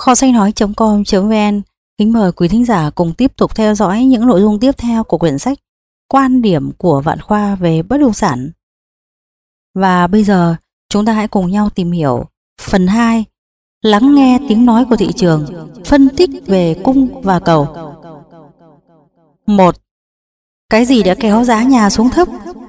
Kho sách nói.com.vn kính mời quý thính giả cùng tiếp tục theo dõi những nội dung tiếp theo của quyển sách Quan điểm của Vạn Khoa về bất động sản. Và bây giờ chúng ta hãy cùng nhau tìm hiểu phần 2, lắng nghe tiếng nói của thị trường, phân tích về cung và cầu. 1. Cái gì đã kéo giá nhà xuống thấp?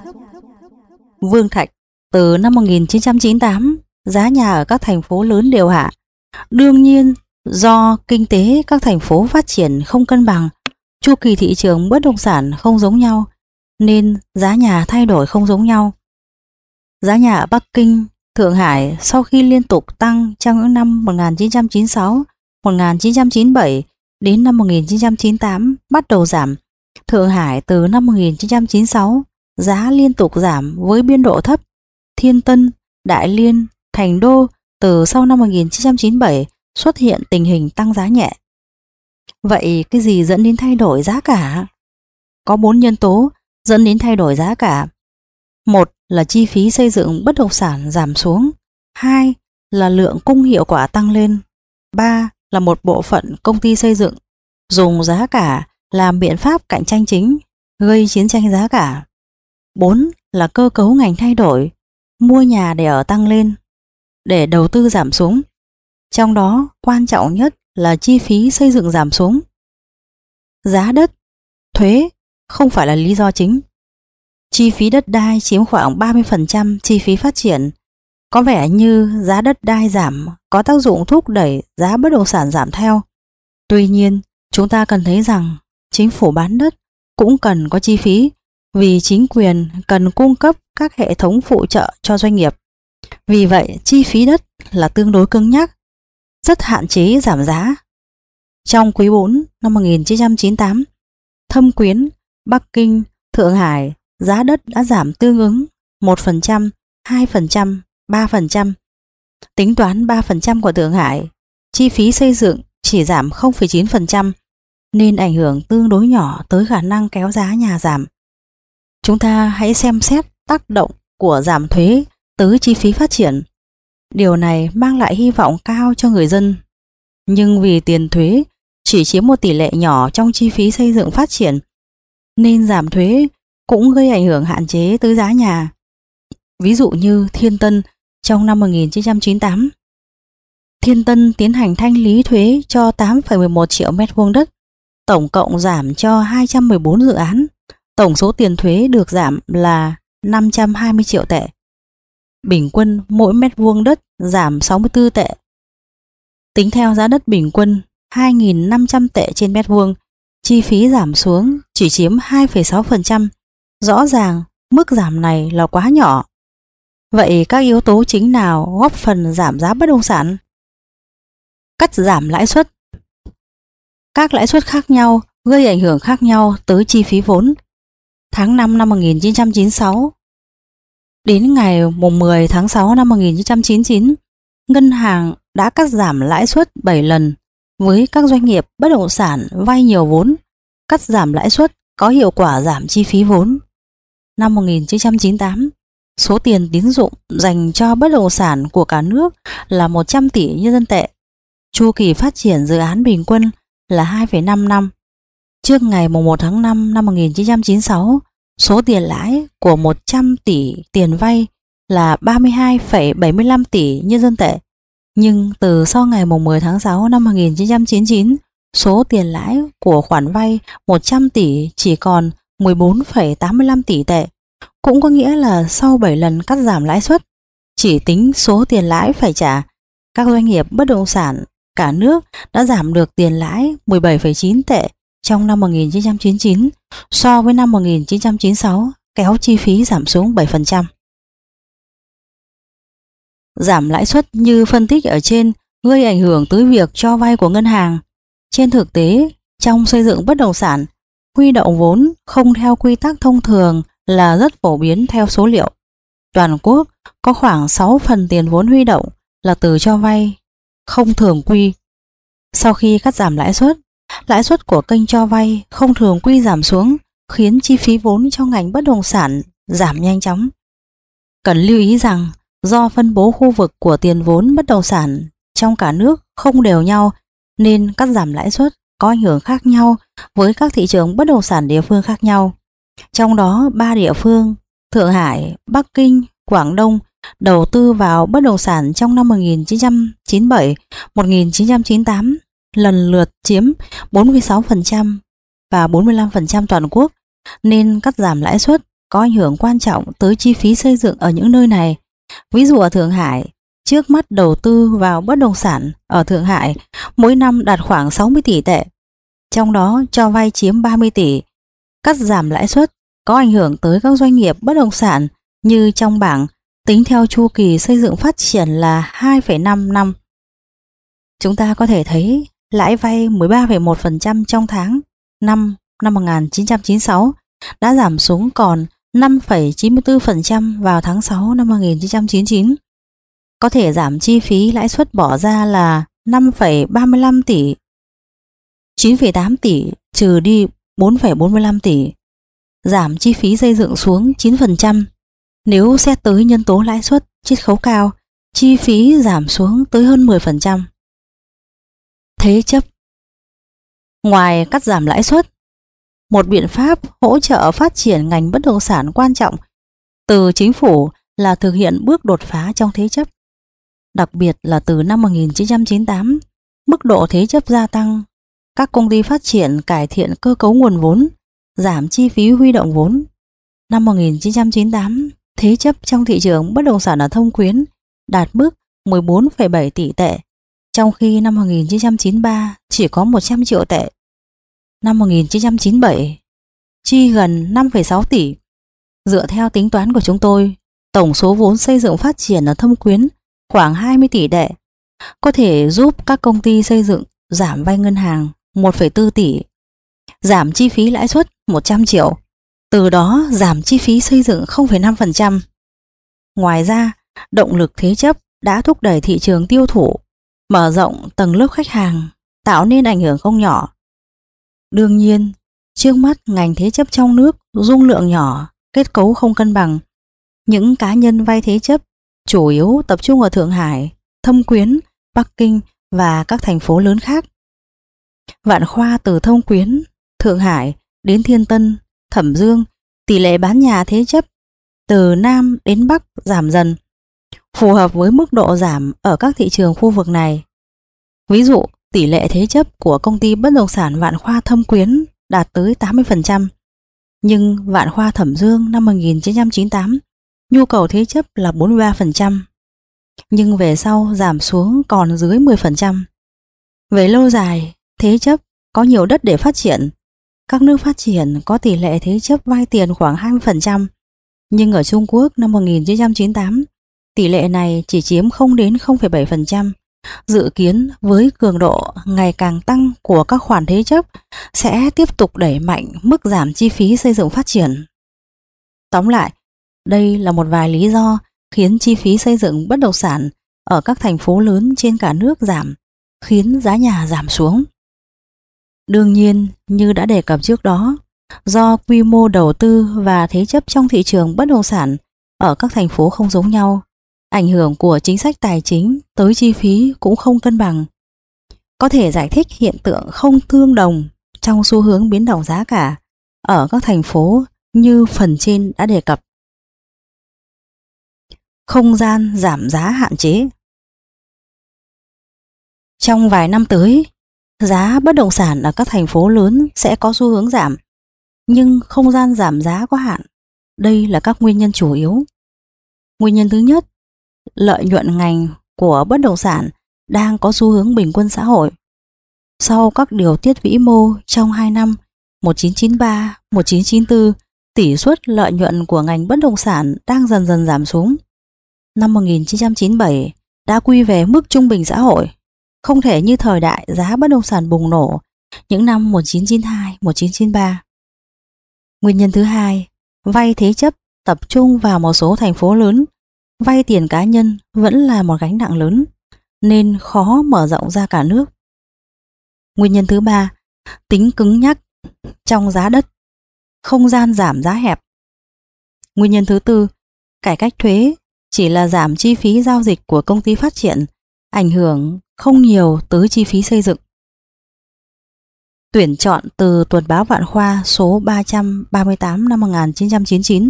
Vương Thạch. Từ năm 1998, giá nhà ở các thành phố lớn đều hạ. Đương nhiên, do kinh tế các thành phố phát triển không cân bằng, chu kỳ thị trường bất động sản không giống nhau, nên giá nhà thay đổi không giống nhau. Giá nhà ở Bắc Kinh, Thượng Hải sau khi liên tục tăng trong những năm 1996, 1997 đến năm 1998 bắt đầu giảm. Thượng Hải từ năm 1996 giá liên tục giảm với biên độ thấp. Thiên Tân, Đại Liên, Thành Đô từ sau năm 1997 xuất hiện tình hình tăng giá nhẹ. Vậy cái gì dẫn đến thay đổi giá cả? Có 4 nhân tố dẫn đến thay đổi giá cả. 1 là chi phí xây dựng bất động sản giảm xuống. 2 là lượng cung hiệu quả tăng lên. 3 là một bộ phận công ty xây dựng dùng giá cả làm biện pháp cạnh tranh chính, gây chiến tranh giá cả. 4 là cơ cấu ngành thay đổi, mua nhà để ở tăng lên, để đầu tư giảm xuống. Trong đó quan trọng nhất là chi phí xây dựng giảm xuống. Giá đất, thuế không phải là lý do chính. Chi phí đất đai chiếm khoảng 30% chi phí phát triển. Có vẻ như giá đất đai giảm có tác dụng thúc đẩy giá bất động sản giảm theo. Tuy nhiên, chúng ta cần thấy rằng chính phủ bán đất cũng cần có chi phí, vì chính quyền cần cung cấp các hệ thống phụ trợ cho doanh nghiệp. Vì vậy, chi phí đất là tương đối cứng nhắc, rất hạn chế giảm giá. Trong quý 4 năm 1998, Thâm Quyến, Bắc Kinh, Thượng Hải giá đất đã giảm tương ứng 1%, 2%, 3%. Tính toán 3% của Thượng Hải, chi phí xây dựng chỉ giảm 0,9%, nên ảnh hưởng tương đối nhỏ tới khả năng kéo giá nhà giảm. Chúng ta hãy xem xét tác động của giảm thuế tới chi phí phát triển. Điều này mang lại hy vọng cao cho người dân. Nhưng vì tiền thuế chỉ chiếm một tỷ lệ nhỏ trong chi phí xây dựng phát triển, nên giảm thuế cũng gây ảnh hưởng hạn chế tới giá nhà. Ví dụ như Thiên Tân trong năm 1998. Thiên Tân tiến hành thanh lý thuế cho 8,11 triệu mét vuông đất, tổng cộng giảm cho 214 dự án. Tổng số tiền thuế được giảm là 520 triệu tệ. Bình quân mỗi mét vuông đất giảm 64 tệ. Tính theo giá đất bình quân 2.500 tệ trên mét vuông, chi phí giảm xuống chỉ chiếm 2,6%. Rõ ràng mức giảm này là quá nhỏ. Vậy các yếu tố chính nào góp phần giảm giá bất động sản? Cắt giảm lãi suất. Các lãi suất khác nhau gây ảnh hưởng khác nhau tới chi phí vốn. Tháng 5 năm 1996 đến ngày 10 tháng 6 năm 1999, ngân hàng đã cắt giảm lãi suất 7 lần với các doanh nghiệp bất động sản vay nhiều vốn. Cắt giảm lãi suất có hiệu quả giảm chi phí vốn. Năm 1998, số tiền tín dụng dành cho bất động sản của cả nước là 100 tỷ nhân dân tệ. Chu kỳ phát triển dự án bình quân là 2,5 năm. Trước ngày 1 tháng 5 năm 1996, số tiền lãi của 100 tỷ tiền vay là 32,75 tỷ nhân dân tệ. Nhưng từ sau ngày 10 tháng 6 năm 1999, số tiền lãi của khoản vay 100 tỷ chỉ còn 14,85 tỷ tệ. Cũng có nghĩa là sau 7 lần cắt giảm lãi suất, chỉ tính số tiền lãi phải trả, các doanh nghiệp bất động sản cả nước đã giảm được tiền lãi 17,9 tệ trong năm 1999 so với năm 1996, kéo chi phí giảm xuống 7%. Giảm lãi suất như phân tích ở trên gây ảnh hưởng tới việc cho vay của ngân hàng. Trên thực tế, trong xây dựng bất động sản, huy động vốn không theo quy tắc thông thường là rất phổ biến theo số liệu. Toàn quốc có khoảng 6 phần tiền vốn huy động là từ cho vay không thường quy. Sau khi cắt giảm lãi suất của kênh cho vay không thường quy giảm xuống, khiến chi phí vốn trong ngành bất động sản giảm nhanh chóng. Cần lưu ý rằng do phân bố khu vực của tiền vốn bất động sản trong cả nước không đều nhau, nên cắt giảm lãi suất có ảnh hưởng khác nhau với các thị trường bất động sản địa phương khác nhau. Trong đó 3 địa phương Thượng Hải, Bắc Kinh, Quảng Đông đầu tư vào bất động sản trong năm 1997, 1998 lần lượt chiếm 46% và 45% toàn quốc, nên cắt giảm lãi suất có ảnh hưởng quan trọng tới chi phí xây dựng ở những nơi này. Ví dụ ở Thượng Hải, trước mắt đầu tư vào bất động sản ở Thượng Hải mỗi năm đạt khoảng 60 tỷ tệ, trong đó cho vay chiếm 30 tỷ. Cắt giảm lãi suất có ảnh hưởng tới các doanh nghiệp bất động sản như trong bảng tính theo chu kỳ xây dựng phát triển là 2,5 năm. Chúng ta có thể thấy lãi vay 13,1% trong tháng 5 năm 1996 đã giảm xuống còn 5,94% vào tháng 6 năm 1999. Có thể giảm chi phí lãi suất bỏ ra là 5,35 tỷ, 9,8 tỷ trừ đi 4,45 tỷ. Giảm chi phí xây dựng xuống 9%. Nếu xét tới nhân tố lãi suất, chiết khấu cao, chi phí giảm xuống tới hơn 10%. Thế chấp. Ngoài cắt giảm lãi suất, một biện pháp hỗ trợ phát triển ngành bất động sản quan trọng từ chính phủ là thực hiện bước đột phá trong thế chấp. Đặc biệt là từ năm 1998, mức độ thế chấp gia tăng, các công ty phát triển cải thiện cơ cấu nguồn vốn, giảm chi phí huy động vốn. Năm 1998, thế chấp trong thị trường bất động sản ở Thông Quyến đạt mức 14,7 tỷ tệ, trong khi năm 1993 chỉ có 100 triệu tệ. Năm 1997, chi gần 5,6 tỷ. Dựa theo tính toán của chúng tôi, tổng số vốn xây dựng phát triển ở Thâm Quyến khoảng 20 tỷ tệ, có thể giúp các công ty xây dựng giảm vay ngân hàng 1,4 tỷ, giảm chi phí lãi suất 100 triệu, từ đó giảm chi phí xây dựng 0,5%. Ngoài ra, động lực thế chấp đã thúc đẩy thị trường tiêu thụ, mở rộng tầng lớp khách hàng, tạo nên ảnh hưởng không nhỏ. Đương nhiên, trước mắt ngành thế chấp trong nước dung lượng nhỏ, kết cấu không cân bằng. Những cá nhân vay thế chấp chủ yếu tập trung ở Thượng Hải, Thâm Quyến, Bắc Kinh và các thành phố lớn khác. Vạn Khoa từ Thâm Quyến, Thượng Hải đến Thiên Tân, Thẩm Dương, tỷ lệ bán nhà thế chấp từ Nam đến Bắc giảm dần, phù hợp với mức độ giảm ở các thị trường khu vực này. Ví dụ, tỷ lệ thế chấp của công ty bất động sản Vạn Khoa Thâm Quyến đạt tới 80%, nhưng Vạn Khoa Thẩm Dương năm 1998 nhu cầu thế chấp là 43%, nhưng về sau giảm xuống còn dưới 10%. Về lâu dài, thế chấp có nhiều đất để phát triển. Các nước phát triển có tỷ lệ thế chấp vay tiền khoảng 20%, nhưng ở Trung Quốc năm 1998, tỷ lệ này chỉ chiếm 0 đến 0,7%. Dự kiến với cường độ ngày càng tăng của các khoản thế chấp sẽ tiếp tục đẩy mạnh mức giảm chi phí xây dựng phát triển. Tóm lại, đây là một vài lý do khiến chi phí xây dựng bất động sản ở các thành phố lớn trên cả nước giảm, khiến giá nhà giảm xuống. Đương nhiên, như đã đề cập trước đó, do quy mô đầu tư và thế chấp trong thị trường bất động sản ở các thành phố không giống nhau, ảnh hưởng của chính sách tài chính tới chi phí cũng không cân bằng. Có thể giải thích hiện tượng không tương đồng trong xu hướng biến động giá cả ở các thành phố như phần trên đã đề cập. Không gian giảm giá hạn chế. Trong vài năm tới, giá bất động sản ở các thành phố lớn sẽ có xu hướng giảm, nhưng không gian giảm giá có hạn. Đây là các nguyên nhân chủ yếu. Nguyên nhân thứ nhất, lợi nhuận ngành của bất động sản đang có xu hướng bình quân xã hội. Sau các điều tiết vĩ mô trong 2 năm 1993, 1994, tỷ suất lợi nhuận của ngành bất động sản đang dần dần giảm xuống. Năm 1997 đã quy về mức trung bình xã hội, không thể như thời đại giá bất động sản bùng nổ những năm 1992, 1993. Nguyên nhân thứ hai, vay thế chấp tập trung vào một số thành phố lớn, vay tiền cá nhân vẫn là một gánh nặng lớn, nên khó mở rộng ra cả nước. Nguyên nhân thứ ba, tính cứng nhắc trong giá đất, không gian giảm giá hẹp. Nguyên nhân thứ tư, cải cách thuế chỉ là giảm chi phí giao dịch của công ty phát triển, ảnh hưởng không nhiều tới chi phí xây dựng. Tuyển chọn từ Tuần báo Vạn Khoa số 338 năm 1999.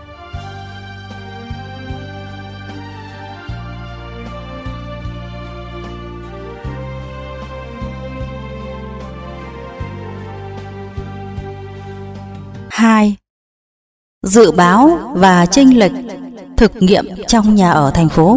Hai. Dự báo và chênh lệch thực nghiệm trong nhà ở thành phố.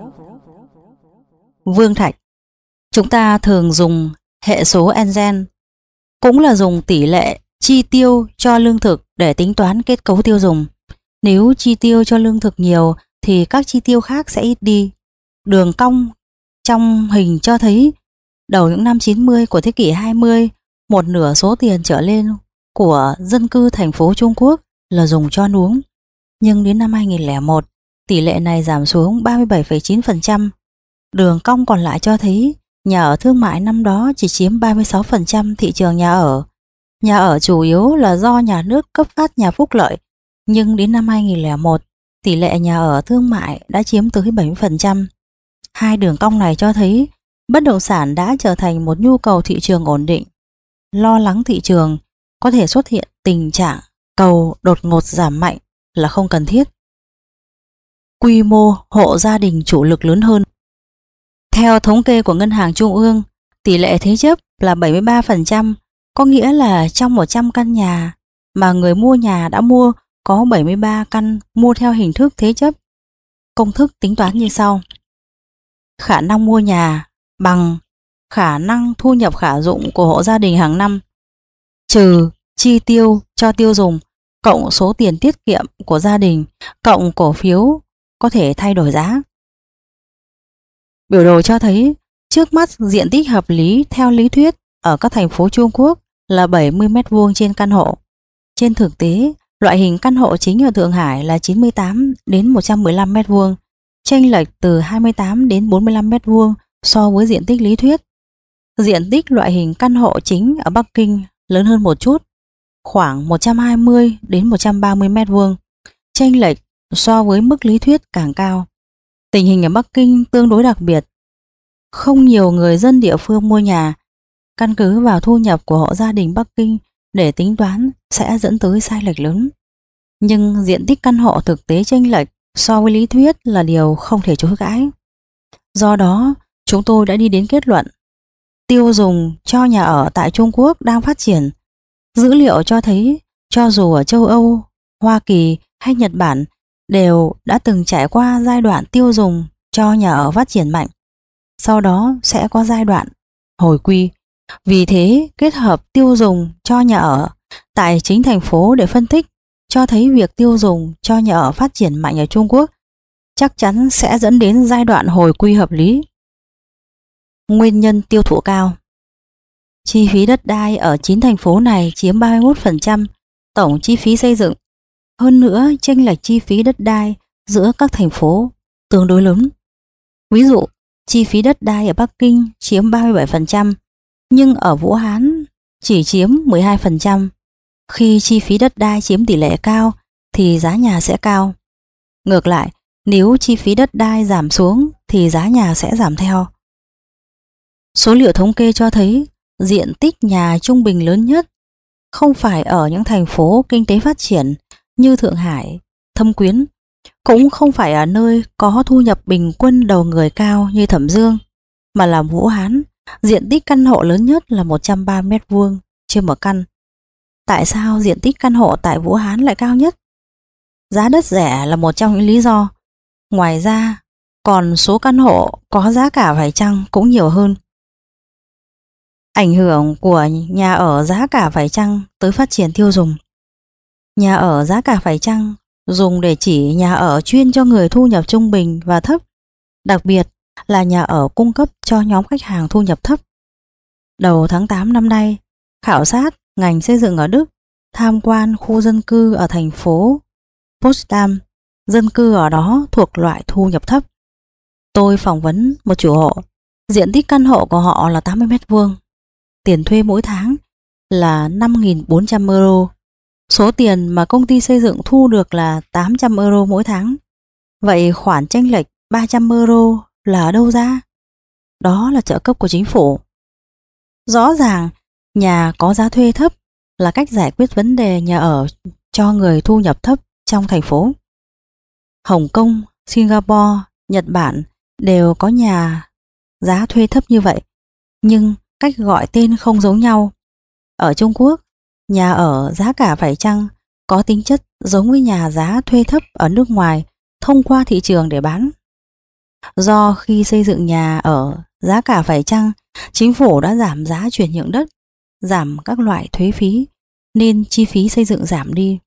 Vương Thạch. Chúng ta thường dùng hệ số Engen, cũng là dùng tỷ lệ chi tiêu cho lương thực để tính toán kết cấu tiêu dùng. Nếu chi tiêu cho lương thực nhiều thì các chi tiêu khác sẽ ít đi. Đường cong trong hình cho thấy đầu những năm 90 của thế kỷ 20, một nửa số tiền trở lên của dân cư thành phố Trung Quốc là dùng cho ăn uống. Nhưng đến năm 2001, tỷ lệ này giảm xuống 37,9%. Đường cong còn lại cho thấy nhà ở thương mại năm đó chỉ chiếm 36% thị trường nhà ở. Nhà ở chủ yếu là do nhà nước cấp phát nhà phúc lợi, nhưng đến năm 2001, tỷ lệ nhà ở thương mại đã chiếm tới 70%. Hai đường cong này cho thấy bất động sản đã trở thành một nhu cầu thị trường ổn định. Lo lắng thị trường có thể xuất hiện tình trạng cầu đột ngột giảm mạnh là không cần thiết. Quy mô hộ gia đình chủ lực lớn hơn. Theo thống kê của Ngân hàng Trung ương, tỷ lệ thế chấp là 73%, có nghĩa là trong 100 căn nhà mà người mua nhà đã mua có 73 căn mua theo hình thức thế chấp. Công thức tính toán như sau. Khả năng mua nhà bằng khả năng thu nhập khả dụng của hộ gia đình hàng năm trừ chi tiêu cho tiêu dùng cộng số tiền tiết kiệm của gia đình cộng cổ phiếu có thể thay đổi giá. Biểu đồ cho thấy trước mắt diện tích hợp lý theo lý thuyết ở các thành phố Trung Quốc là 70 m² trên căn hộ. Trên thực tế, loại hình căn hộ chính ở Thượng Hải là 98 đến 115 m², chênh lệch từ 28 đến 45 m² so với diện tích lý thuyết. Diện tích loại hình căn hộ chính ở Bắc Kinh lớn hơn một chút, khoảng 120 đến 130 m², chênh lệch so với mức lý thuyết càng cao. Tình hình ở Bắc Kinh tương đối đặc biệt. Không nhiều người dân địa phương mua nhà. Căn cứ vào thu nhập của hộ gia đình Bắc Kinh để tính toán sẽ dẫn tới sai lệch lớn. Nhưng diện tích căn hộ thực tế chênh lệch so với lý thuyết là điều không thể chối cãi. Do đó, chúng tôi đã đi đến kết luận tiêu dùng cho nhà ở tại Trung Quốc đang phát triển. Dữ liệu cho thấy cho dù ở châu Âu, Hoa Kỳ hay Nhật Bản đều đã từng trải qua giai đoạn tiêu dùng cho nhà ở phát triển mạnh. Sau đó sẽ có giai đoạn hồi quy. Vì thế, kết hợp tiêu dùng cho nhà ở tại chính thành phố để phân tích cho thấy việc tiêu dùng cho nhà ở phát triển mạnh ở Trung Quốc chắc chắn sẽ dẫn đến giai đoạn hồi quy hợp lý. Nguyên nhân tiêu thụ cao. Chi phí đất đai ở 9 thành phố này chiếm 31% tổng chi phí xây dựng. Hơn nữa, chênh lệch chi phí đất đai giữa các thành phố tương đối lớn. Ví dụ, chi phí đất đai ở Bắc Kinh chiếm 37%, nhưng ở Vũ Hán chỉ chiếm 12%. Khi chi phí đất đai chiếm tỷ lệ cao thì giá nhà sẽ cao. Ngược lại, nếu chi phí đất đai giảm xuống thì giá nhà sẽ giảm theo. Số liệu thống kê cho thấy diện tích nhà trung bình lớn nhất không phải ở những thành phố kinh tế phát triển như Thượng Hải, Thâm Quyến, cũng không phải ở nơi có thu nhập bình quân đầu người cao như Thẩm Dương, mà là Vũ Hán. Diện tích căn hộ lớn nhất là 130 m² trên một căn. Tại sao diện tích căn hộ tại Vũ Hán lại cao nhất? Giá đất rẻ là một trong những lý do. Ngoài ra, còn số căn hộ có giá cả phải chăng cũng nhiều hơn. Ảnh hưởng của nhà ở giá cả phải chăng tới phát triển tiêu dùng. Nhà ở giá cả phải chăng dùng để chỉ nhà ở chuyên cho người thu nhập trung bình và thấp, đặc biệt là nhà ở cung cấp cho nhóm khách hàng thu nhập thấp. Đầu tháng 8 năm nay, khảo sát ngành xây dựng ở Đức, tham quan khu dân cư ở thành phố Potsdam, dân cư ở đó thuộc loại thu nhập thấp. Tôi phỏng vấn một chủ hộ, diện tích căn hộ của họ là 80 m², tiền thuê mỗi tháng là 5.400 euro. Số tiền mà công ty xây dựng thu được là 800 euro mỗi tháng. Vậy khoản chênh lệch 300 euro là ở đâu ra? Đó là trợ cấp của chính phủ. Rõ ràng Nhà có giá thuê thấp là cách giải quyết vấn đề nhà ở cho người thu nhập thấp trong thành phố. Hồng Kông, Singapore, Nhật Bản đều có nhà giá thuê thấp như vậy, nhưng cách gọi tên không giống nhau. Ở Trung Quốc, nhà ở giá cả phải chăng có tính chất giống với nhà giá thuê thấp ở nước ngoài thông qua thị trường để bán. Do khi xây dựng nhà ở giá cả phải chăng, chính phủ đã giảm giá chuyển nhượng đất, giảm các loại thuế phí, nên chi phí xây dựng giảm đi.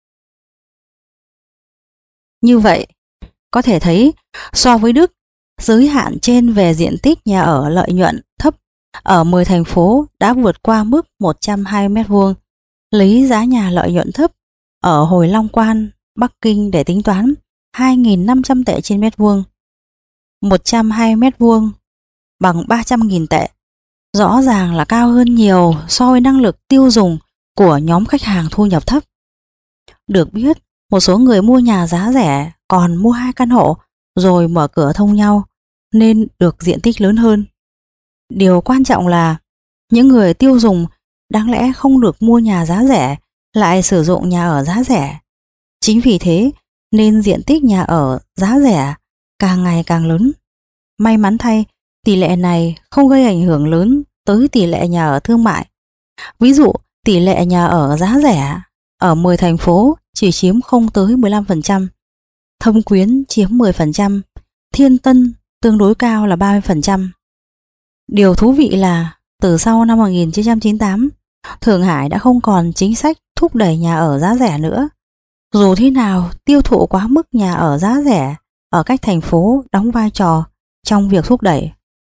Như vậy, có thể thấy so với Đức, giới hạn trên về diện tích nhà ở lợi nhuận thấp ở 10 thành phố đã vượt qua mức 120 m². Lấy giá nhà lợi nhuận thấp ở Hồi Long Quan, Bắc Kinh để tính toán 2.500 tệ trên mét vuông. 120 m² bằng 300.000 tệ. Rõ ràng là cao hơn nhiều so với năng lực tiêu dùng của nhóm khách hàng thu nhập thấp. Được biết, một số người mua nhà giá rẻ còn mua 2 căn hộ rồi mở cửa thông nhau nên được diện tích lớn hơn. Điều quan trọng là những người tiêu dùng đáng lẽ không được mua nhà giá rẻ lại sử dụng nhà ở giá rẻ. Chính vì thế nên diện tích nhà ở giá rẻ càng ngày càng lớn. May mắn thay, tỷ lệ này không gây ảnh hưởng lớn tới tỷ lệ nhà ở thương mại. Ví dụ, tỷ lệ nhà ở giá rẻ ở 10 thành phố chỉ chiếm không tới 15%, Thâm Quyến chiếm 10%, Thiên Tân tương đối cao là 30%. Điều thú vị là từ sau năm 1998, Thượng Hải đã không còn chính sách thúc đẩy nhà ở giá rẻ nữa. Dù thế nào, tiêu thụ quá mức nhà ở giá rẻ ở các thành phố đóng vai trò trong việc thúc đẩy.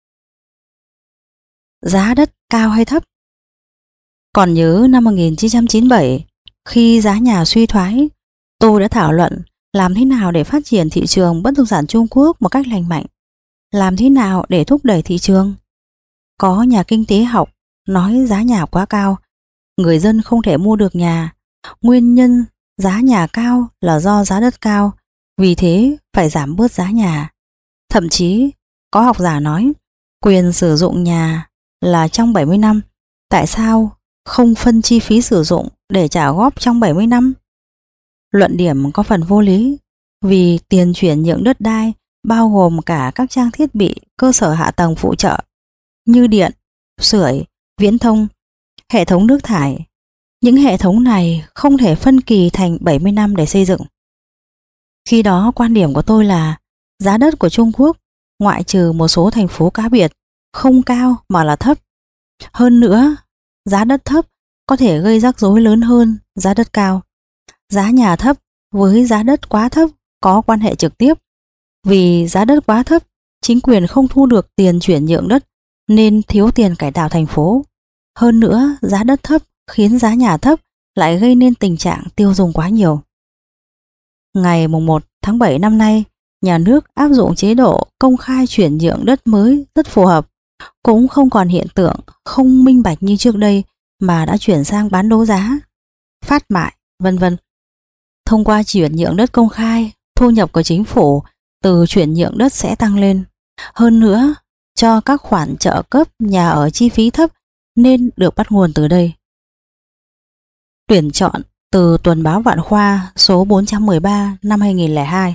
Giá đất cao hay thấp? Còn nhớ năm 1997, khi giá nhà suy thoái, tôi đã thảo luận làm thế nào để phát triển thị trường bất động sản Trung Quốc một cách lành mạnh, làm thế nào để thúc đẩy thị trường. Có nhà kinh tế học nói giá nhà quá cao, người dân không thể mua được nhà. Nguyên nhân giá nhà cao là do giá đất cao, vì thế phải giảm bớt giá nhà. Thậm chí có học giả nói quyền sử dụng nhà là trong 70 năm, tại sao không phân chi phí sử dụng để trả góp trong 70 năm? Luận điểm có phần vô lý, vì tiền chuyển nhượng đất đai bao gồm cả các trang thiết bị cơ sở hạ tầng phụ trợ như điện, sưởi, viễn thông, hệ thống nước thải. Những hệ thống này không thể phân kỳ thành 70 năm để xây dựng. Khi đó quan điểm của tôi là giá đất của Trung Quốc, ngoại trừ một số thành phố cá biệt, không cao mà là thấp. Hơn nữa, giá đất thấp có thể gây rắc rối lớn hơn giá đất cao. Giá nhà thấp với giá đất quá thấp có quan hệ trực tiếp. Vì giá đất quá thấp, chính quyền không thu được tiền chuyển nhượng đất nên thiếu tiền cải tạo thành phố. Hơn nữa, giá đất thấp khiến giá nhà thấp lại gây nên tình trạng tiêu dùng quá nhiều. Ngày 1 tháng 7 năm nay, nhà nước áp dụng chế độ công khai chuyển nhượng đất mới rất phù hợp, cũng không còn hiện tượng không minh bạch như trước đây mà đã chuyển sang bán đấu giá, phát mại, vân vân. Thông qua chuyển nhượng đất công khai, thu nhập của chính phủ từ chuyển nhượng đất sẽ tăng lên. Hơn nữa, cho các khoản trợ cấp nhà ở chi phí thấp nên được bắt nguồn từ đây. Tuyển chọn từ Tuần báo Vạn Khoa số 413 năm 2002.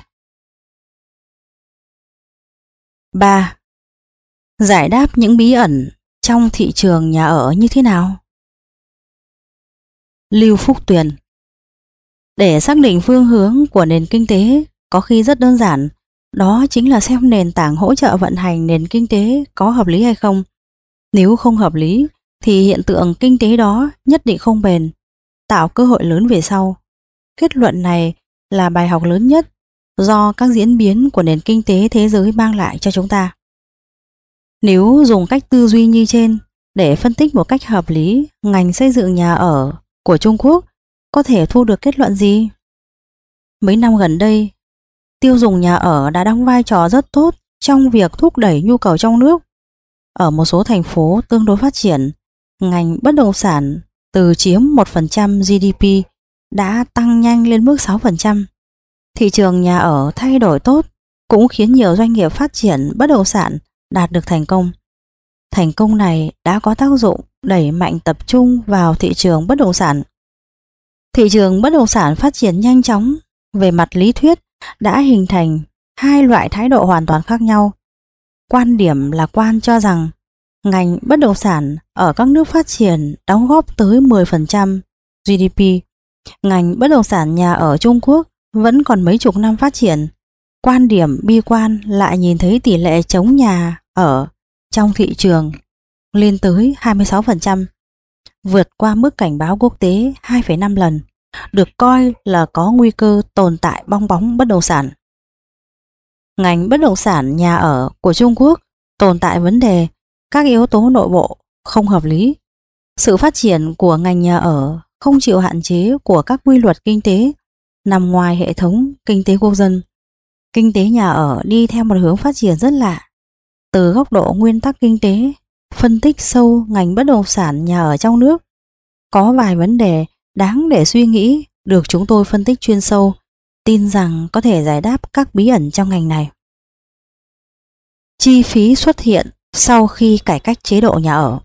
3. Giải đáp những bí ẩn trong thị trường nhà ở như thế nào? Lưu Phúc Tuyền. Để xác định phương hướng của nền kinh tế có khi rất đơn giản, đó chính là xem nền tảng hỗ trợ vận hành nền kinh tế có hợp lý hay không. Nếu không hợp lý thì hiện tượng kinh tế đó nhất định không bền, tạo cơ hội lớn về sau. Kết luận này là bài học lớn nhất do các diễn biến của nền kinh tế thế giới mang lại cho chúng ta. Nếu dùng cách tư duy như trên để phân tích một cách hợp lý ngành xây dựng nhà ở của Trung Quốc, có thể thu được kết luận gì? Mấy năm gần đây, tiêu dùng nhà ở đã đóng vai trò rất tốt trong việc thúc đẩy nhu cầu trong nước. Ở một số thành phố tương đối phát triển, ngành bất động sản từ chiếm 1% GDP đã tăng nhanh lên mức 6%. Thị trường nhà ở thay đổi tốt cũng khiến nhiều doanh nghiệp phát triển bất động sản đạt được thành công. Thành công này đã có tác dụng đẩy mạnh tập trung vào thị trường bất động sản. Thị trường bất động sản phát triển nhanh chóng. Về mặt lý thuyết đã hình thành hai loại thái độ hoàn toàn khác nhau. Quan điểm lạc quan cho rằng ngành bất động sản ở các nước phát triển đóng góp tới 10% GDP. Ngành bất động sản nhà ở Trung Quốc vẫn còn mấy chục năm phát triển. Quan điểm bi quan lại nhìn thấy tỷ lệ chống nhà ở trong thị trường lên tới 26%, vượt qua mức cảnh báo quốc tế 2,5 lần, được coi là có nguy cơ tồn tại bong bóng bất động sản. Ngành bất động sản nhà ở của Trung Quốc tồn tại vấn đề các yếu tố nội bộ không hợp lý. Sự phát triển của ngành nhà ở không chịu hạn chế của các quy luật kinh tế nằm ngoài hệ thống kinh tế quốc dân. Kinh tế nhà ở đi theo một hướng phát triển rất lạ. Từ góc độ nguyên tắc kinh tế, phân tích sâu ngành bất động sản nhà ở trong nước, có vài vấn đề đáng để suy nghĩ được chúng tôi phân tích chuyên sâu, tin rằng có thể giải đáp các bí ẩn trong ngành này. Chi phí xuất hiện sau khi cải cách chế độ nhà ở.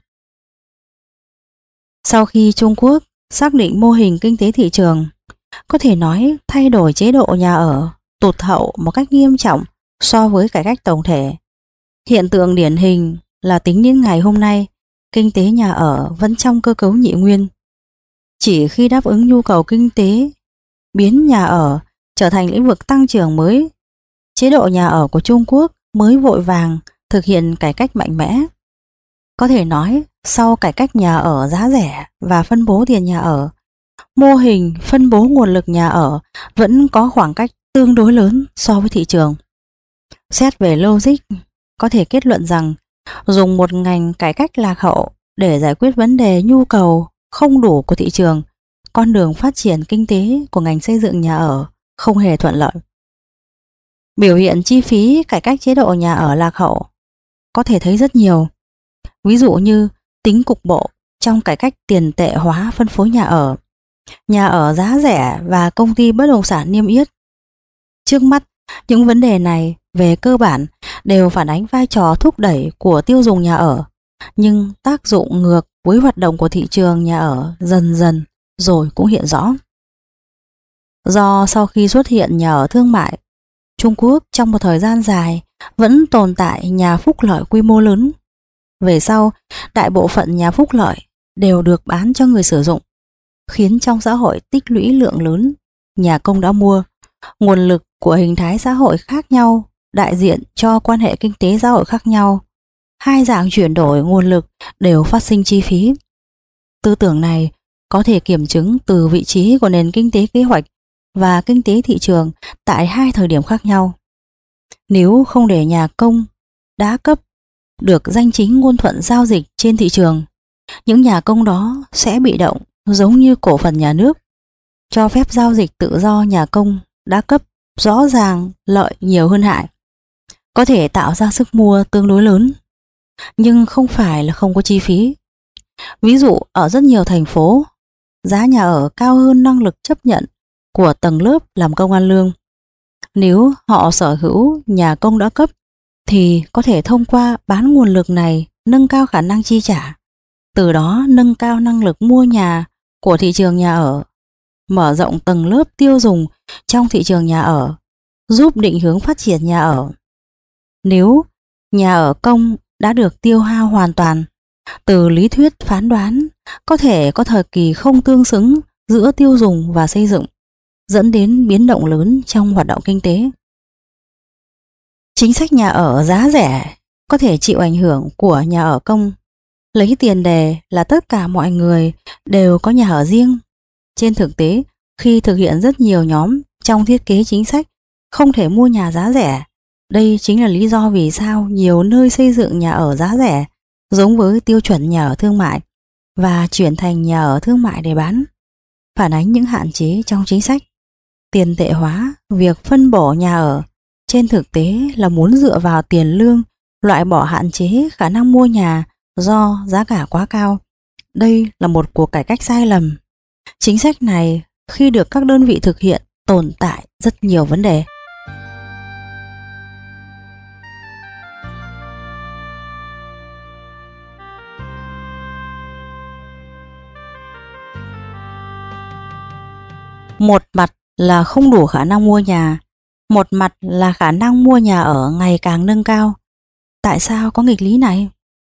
Sau khi Trung Quốc xác định mô hình kinh tế thị trường, có thể nói thay đổi chế độ nhà ở tụt hậu một cách nghiêm trọng so với cải cách tổng thể. Hiện tượng điển hình là tính đến ngày hôm nay, kinh tế nhà ở vẫn trong cơ cấu nhị nguyên. Chỉ khi đáp ứng nhu cầu kinh tế, biến nhà ở trở thành lĩnh vực tăng trưởng mới, chế độ nhà ở của Trung Quốc mới vội vàng thực hiện cải cách mạnh mẽ. Có thể nói, sau cải cách nhà ở giá rẻ và phân bố tiền nhà ở, mô hình phân bố nguồn lực nhà ở vẫn có khoảng cách tương đối lớn so với thị trường. Xét về logic, có thể kết luận rằng dùng một ngành cải cách lạc hậu để giải quyết vấn đề nhu cầu không đủ của thị trường, con đường phát triển kinh tế của ngành xây dựng nhà ở không hề thuận lợi. Biểu hiện chi phí cải cách chế độ nhà ở lạc hậu có thể thấy rất nhiều. Ví dụ như tính cục bộ trong cải cách tiền tệ hóa phân phối nhà ở giá rẻ và công ty bất động sản niêm yết. Trước mắt, những vấn đề này về cơ bản đều phản ánh vai trò thúc đẩy của tiêu dùng nhà ở, nhưng tác dụng ngược với hoạt động của thị trường nhà ở dần dần rồi cũng hiện rõ. Do sau khi xuất hiện nhà ở thương mại, Trung Quốc trong một thời gian dài vẫn tồn tại nhà phúc lợi quy mô lớn. Về sau, đại bộ phận nhà phúc lợi đều được bán cho người sử dụng, khiến trong xã hội tích lũy lượng lớn nhà công đã mua. Nguồn lực của hình thái xã hội khác nhau đại diện cho quan hệ kinh tế xã hội khác nhau. Hai dạng chuyển đổi nguồn lực đều phát sinh chi phí. Tư tưởng này có thể kiểm chứng từ vị trí của nền kinh tế kế hoạch và kinh tế thị trường tại hai thời điểm khác nhau. Nếu không để nhà công đã cấp được danh chính ngôn thuận giao dịch trên thị trường, những nhà công đó sẽ bị động giống như cổ phần nhà nước. Cho phép giao dịch tự do nhà công đã cấp rõ ràng lợi nhiều hơn hại, có thể tạo ra sức mua tương đối lớn, nhưng không phải là không có chi phí. Ví dụ ở rất nhiều thành phố, giá nhà ở cao hơn năng lực chấp nhận của tầng lớp làm công ăn lương. Nếu họ sở hữu nhà công đã cấp thì có thể thông qua bán nguồn lực này nâng cao khả năng chi trả, từ đó nâng cao năng lực mua nhà của thị trường nhà ở, mở rộng tầng lớp tiêu dùng trong thị trường nhà ở, giúp định hướng phát triển nhà ở. Nếu nhà ở công đã được tiêu hao hoàn toàn, từ lý thuyết phán đoán có thể có thời kỳ không tương xứng giữa tiêu dùng và xây dựng, dẫn đến biến động lớn trong hoạt động kinh tế. Chính sách nhà ở giá rẻ có thể chịu ảnh hưởng của nhà ở công, lấy tiền đề là tất cả mọi người đều có nhà ở riêng. Trên thực tế, khi thực hiện rất nhiều nhóm trong thiết kế chính sách không thể mua nhà giá rẻ. Đây chính là lý do vì sao nhiều nơi xây dựng nhà ở giá rẻ giống với tiêu chuẩn nhà ở thương mại và chuyển thành nhà ở thương mại để bán, phản ánh những hạn chế trong chính sách. Tiền tệ hóa việc phân bổ nhà ở trên thực tế là muốn dựa vào tiền lương loại bỏ hạn chế khả năng mua nhà do giá cả quá cao. Đây là một cuộc cải cách sai lầm. Chính sách này khi được các đơn vị thực hiện tồn tại rất nhiều vấn đề. Một mặt là không đủ khả năng mua nhà, một mặt là khả năng mua nhà ở ngày càng nâng cao. Tại sao có nghịch lý này?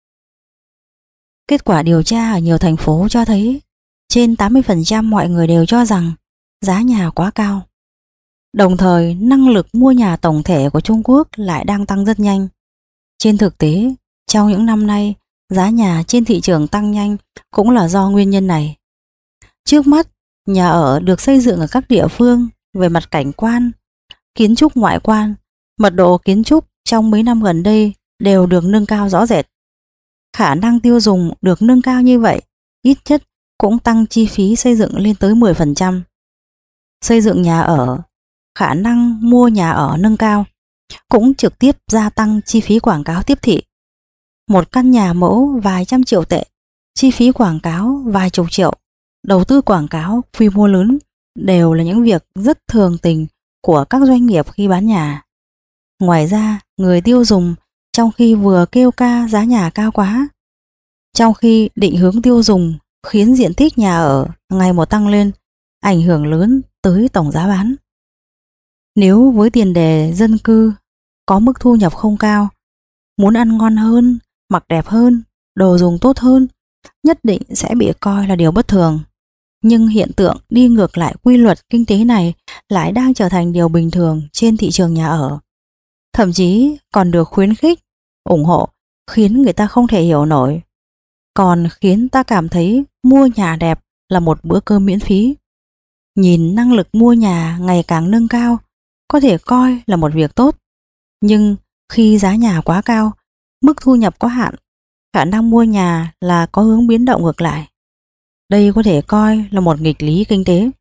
Kết quả điều tra ở nhiều thành phố cho thấy trên 80% mọi người đều cho rằng giá nhà quá cao. Đồng thời, năng lực mua nhà tổng thể của Trung Quốc lại đang tăng rất nhanh. Trên thực tế, trong những năm nay, giá nhà trên thị trường tăng nhanh cũng là do nguyên nhân này. Trước mắt, nhà ở được xây dựng ở các địa phương về mặt cảnh quan, kiến trúc ngoại quan, mật độ kiến trúc trong mấy năm gần đây đều được nâng cao rõ rệt. Khả năng tiêu dùng được nâng cao như vậy, ít nhất cũng tăng chi phí xây dựng lên tới 10%. Xây dựng nhà ở, khả năng mua nhà ở nâng cao, cũng trực tiếp gia tăng chi phí quảng cáo tiếp thị. Một căn nhà mẫu vài trăm triệu tệ, chi phí quảng cáo vài chục triệu, đầu tư quảng cáo quy mô lớn đều là những việc rất thường tình của các doanh nghiệp khi bán nhà. Ngoài ra, người tiêu dùng trong khi vừa kêu ca giá nhà cao quá, trong khi định hướng tiêu dùng khiến diện tích nhà ở ngày một tăng lên, ảnh hưởng lớn tới tổng giá bán. Nếu với tiền đề dân cư có mức thu nhập không cao, muốn ăn ngon hơn, mặc đẹp hơn, đồ dùng tốt hơn, nhất định sẽ bị coi là điều bất thường. Nhưng hiện tượng đi ngược lại quy luật kinh tế này lại đang trở thành điều bình thường trên thị trường nhà ở. Thậm chí còn được khuyến khích, ủng hộ, khiến người ta không thể hiểu nổi. Còn khiến ta cảm thấy mua nhà đẹp là một bữa cơm miễn phí. Nhìn năng lực mua nhà ngày càng nâng cao, có thể coi là một việc tốt. Nhưng khi giá nhà quá cao, mức thu nhập có hạn, khả năng mua nhà là có hướng biến động ngược lại. Đây có thể coi là một nghịch lý kinh tế.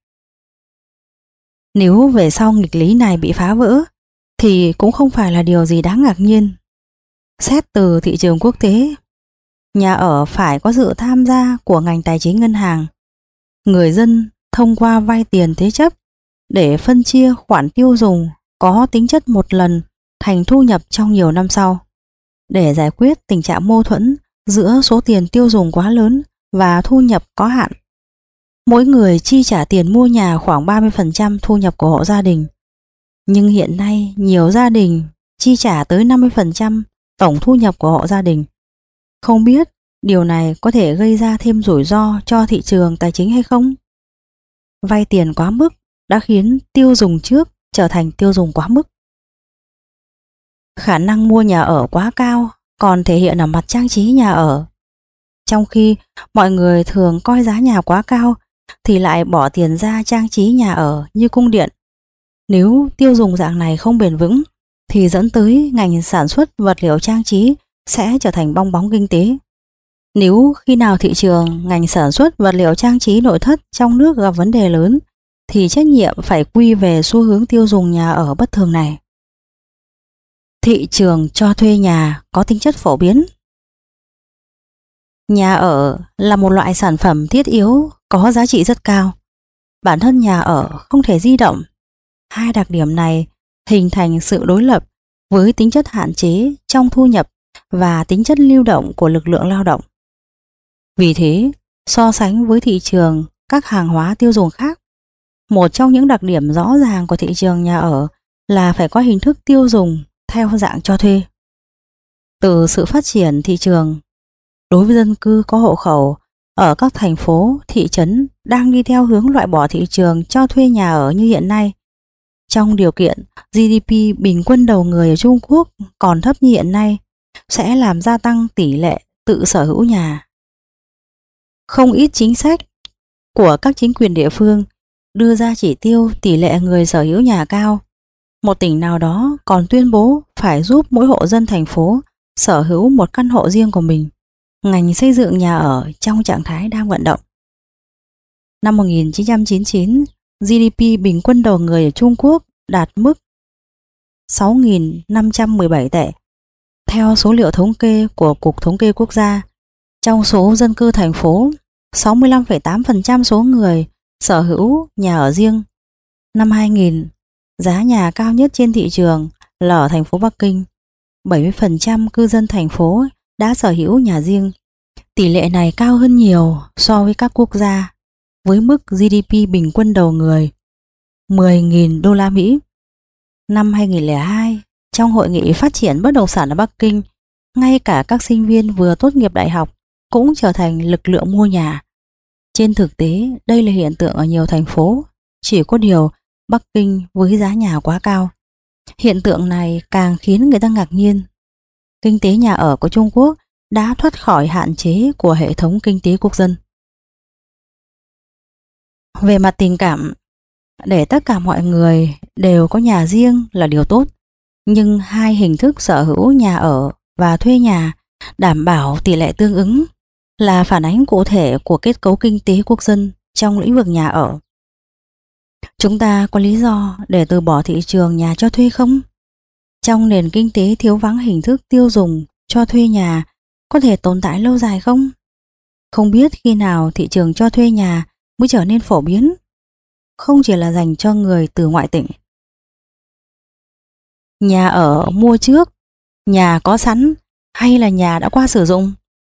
Nếu về sau nghịch lý này bị phá vỡ, thì cũng không phải là điều gì đáng ngạc nhiên. Xét từ thị trường quốc tế, nhà ở phải có sự tham gia của ngành tài chính ngân hàng. Người dân thông qua vay tiền thế chấp để phân chia khoản tiêu dùng có tính chất một lần thành thu nhập trong nhiều năm sau. Để giải quyết tình trạng mâu thuẫn giữa số tiền tiêu dùng quá lớn và thu nhập có hạn, mỗi người chi trả tiền mua nhà khoảng 30% thu nhập của hộ gia đình. Nhưng hiện nay nhiều gia đình chi trả tới 50% tổng thu nhập của hộ gia đình. Không biết điều này có thể gây ra thêm rủi ro cho thị trường tài chính hay không? Vay tiền quá mức đã khiến tiêu dùng trước trở thành tiêu dùng quá mức. Khả năng mua nhà ở quá cao còn thể hiện ở mặt trang trí nhà ở. Trong khi mọi người thường coi giá nhà quá cao thì lại bỏ tiền ra trang trí nhà ở như cung điện. Nếu tiêu dùng dạng này không bền vững thì dẫn tới ngành sản xuất vật liệu trang trí sẽ trở thành bong bóng kinh tế. Nếu khi nào thị trường ngành sản xuất vật liệu trang trí nội thất trong nước gặp vấn đề lớn thì trách nhiệm phải quy về xu hướng tiêu dùng nhà ở bất thường này. Thị trường cho thuê nhà có tính chất phổ biến. Nhà ở là một loại sản phẩm thiết yếu có giá trị rất cao. Bản thân nhà ở không thể di động. Hai đặc điểm này hình thành sự đối lập với tính chất hạn chế trong thu nhập và tính chất lưu động của lực lượng lao động. Vì thế, so sánh với thị trường các hàng hóa tiêu dùng khác, một trong những đặc điểm rõ ràng của thị trường nhà ở là phải có hình thức tiêu dùng theo dạng cho thuê. Từ sự phát triển thị trường, đối với dân cư có hộ khẩu ở các thành phố, thị trấn đang đi theo hướng loại bỏ thị trường cho thuê nhà ở như hiện nay. Trong điều kiện GDP bình quân đầu người ở Trung Quốc còn thấp như hiện nay, sẽ làm gia tăng tỷ lệ tự sở hữu nhà. Không ít chính sách của các chính quyền địa phương đưa ra chỉ tiêu tỷ lệ người sở hữu nhà cao. Một tỉnh nào đó còn tuyên bố phải giúp mỗi hộ dân thành phố sở hữu một căn hộ riêng của mình. Ngành xây dựng nhà ở trong trạng thái đang vận động. Năm 1999, GDP bình quân đầu người ở Trung Quốc đạt mức 6.517 tệ. Theo số liệu thống kê của Cục Thống kê Quốc gia, trong số dân cư thành phố, 65,8% số người sở hữu nhà ở riêng. Năm 2000, giá nhà cao nhất trên thị trường là ở thành phố Bắc Kinh. 70% cư dân thành phố đã sở hữu nhà riêng. Tỷ lệ này cao hơn nhiều so với các quốc gia với mức GDP bình quân đầu người 10.000 đô la Mỹ. Năm 2002, trong hội nghị phát triển bất động sản ở Bắc Kinh, ngay cả các sinh viên vừa tốt nghiệp đại học cũng trở thành lực lượng mua nhà. Trên thực tế, đây là hiện tượng ở nhiều thành phố, chỉ có điều Bắc Kinh với giá nhà quá cao. Hiện tượng này càng khiến người ta ngạc nhiên. Kinh tế nhà ở của Trung Quốc đã thoát khỏi hạn chế của hệ thống kinh tế quốc dân. Về mặt tình cảm, để tất cả mọi người đều có nhà riêng là điều tốt, nhưng hai hình thức sở hữu nhà ở và thuê nhà đảm bảo tỷ lệ tương ứng là phản ánh cụ thể của kết cấu kinh tế quốc dân trong lĩnh vực nhà ở. Chúng ta có lý do để từ bỏ thị trường nhà cho thuê không? Trong nền kinh tế thiếu vắng hình thức tiêu dùng, cho thuê nhà có thể tồn tại lâu dài không? Không biết khi nào thị trường cho thuê nhà mới trở nên phổ biến, không chỉ là dành cho người từ ngoại tỉnh. Nhà ở mua trước, nhà có sẵn hay là nhà đã qua sử dụng?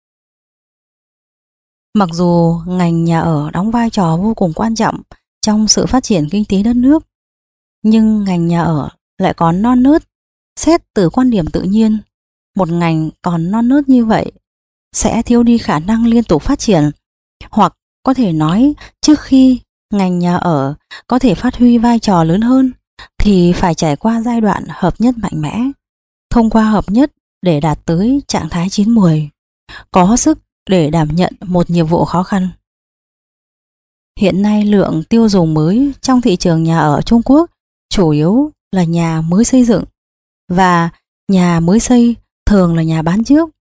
Mặc dù ngành nhà ở đóng vai trò vô cùng quan trọng trong sự phát triển kinh tế đất nước, nhưng ngành nhà ở lại còn non nớt. Xét từ quan điểm tự nhiên, một ngành còn non nớt như vậy sẽ thiếu đi khả năng liên tục phát triển, hoặc có thể nói trước khi ngành nhà ở có thể phát huy vai trò lớn hơn thì phải trải qua giai đoạn hợp nhất mạnh mẽ, thông qua hợp nhất để đạt tới trạng thái chín muồi, có sức để đảm nhận một nhiệm vụ khó khăn. Hiện nay lượng tiêu dùng mới trong thị trường nhà ở Trung Quốc chủ yếu là nhà mới xây dựng, và nhà mới xây thường là nhà bán trước.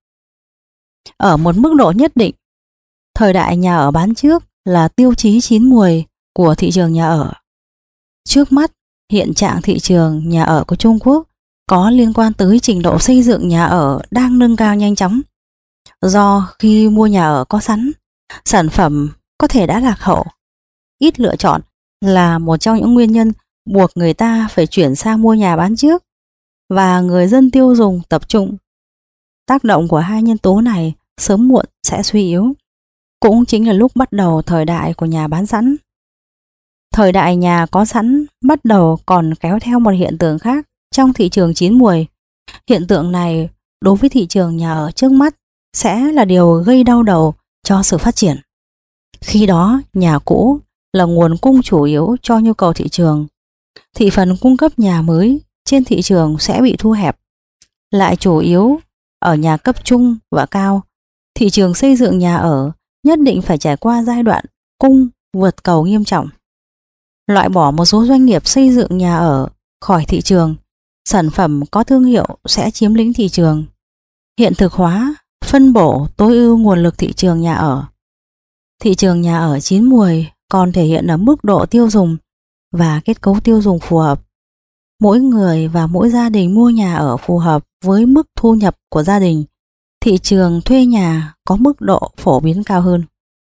Ở một mức độ nhất định, thời đại nhà ở bán trước là tiêu chí chín muồi của thị trường nhà ở. Trước mắt, hiện trạng thị trường nhà ở của Trung Quốc có liên quan tới trình độ xây dựng nhà ở đang nâng cao nhanh chóng. Do khi mua nhà ở có sẵn, sản phẩm có thể đã lạc hậu, ít lựa chọn là một trong những nguyên nhân buộc người ta phải chuyển sang mua nhà bán trước, và người dân tiêu dùng tập trung. Tác động của hai nhân tố này sớm muộn sẽ suy yếu. Cũng chính là lúc bắt đầu thời đại của nhà bán sẵn. Thời đại nhà có sẵn bắt đầu còn kéo theo một hiện tượng khác trong thị trường chín muồi. Hiện tượng này đối với thị trường nhà ở trước mắt sẽ là điều gây đau đầu cho sự phát triển. Khi đó, nhà cũ là nguồn cung chủ yếu cho nhu cầu thị trường. Thị phần cung cấp nhà mới trên thị trường sẽ bị thu hẹp, lại chủ yếu ở nhà cấp trung và cao. Thị trường xây dựng nhà ở nhất định phải trải qua giai đoạn cung vượt cầu nghiêm trọng. Loại bỏ một số doanh nghiệp xây dựng nhà ở khỏi thị trường, sản phẩm có thương hiệu sẽ chiếm lĩnh thị trường. Hiện thực hóa, phân bổ tối ưu nguồn lực thị trường nhà ở. Thị trường nhà ở chín muồi còn thể hiện ở mức độ tiêu dùng và kết cấu tiêu dùng phù hợp. Mỗi người và mỗi gia đình mua nhà ở phù hợp với mức thu nhập của gia đình. Thị trường thuê nhà có mức độ phổ biến cao hơn.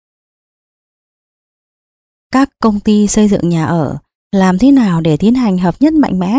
Các công ty xây dựng nhà ở làm thế nào để tiến hành hợp nhất mạnh mẽ?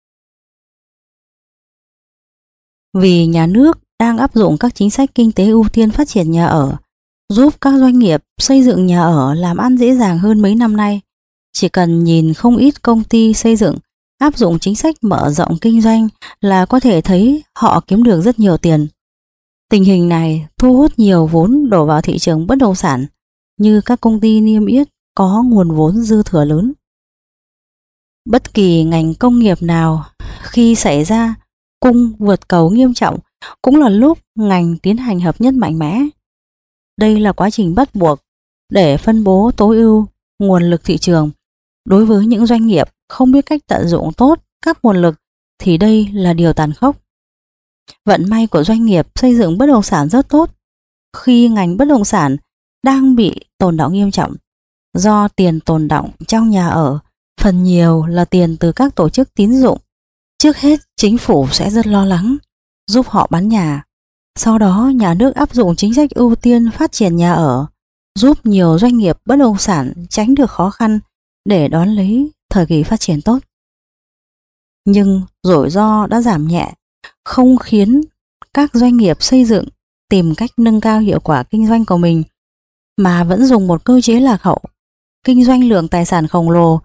Vì nhà nước đang áp dụng các chính sách kinh tế ưu tiên phát triển nhà ở, giúp các doanh nghiệp xây dựng nhà ở làm ăn dễ dàng hơn mấy năm nay. Chỉ cần nhìn không ít công ty xây dựng áp dụng chính sách mở rộng kinh doanh là có thể thấy họ kiếm được rất nhiều tiền. Tình hình này thu hút nhiều vốn đổ vào thị trường bất động sản, như các công ty niêm yết có nguồn vốn dư thừa lớn. Bất kỳ ngành công nghiệp nào khi xảy ra cung vượt cầu nghiêm trọng cũng là lúc ngành tiến hành hợp nhất mạnh mẽ. Đây là quá trình bắt buộc để phân bố tối ưu nguồn lực thị trường. Đối với những doanh nghiệp không biết cách tận dụng tốt các nguồn lực thì đây là điều tàn khốc. Vận may của doanh nghiệp xây dựng bất động sản rất tốt khi ngành bất động sản đang bị tồn đọng nghiêm trọng. Do tiền tồn đọng trong nhà ở phần nhiều là tiền từ các tổ chức tín dụng. Trước hết, chính phủ sẽ rất lo lắng, giúp họ bán nhà. Sau đó, nhà nước áp dụng chính sách ưu tiên phát triển nhà ở, giúp nhiều doanh nghiệp bất động sản tránh được khó khăn để đón lấy thời kỳ phát triển tốt. Nhưng rủi ro đã giảm nhẹ, không khiến các doanh nghiệp xây dựng tìm cách nâng cao hiệu quả kinh doanh của mình, mà vẫn dùng một cơ chế lạc hậu, kinh doanh lượng tài sản khổng lồ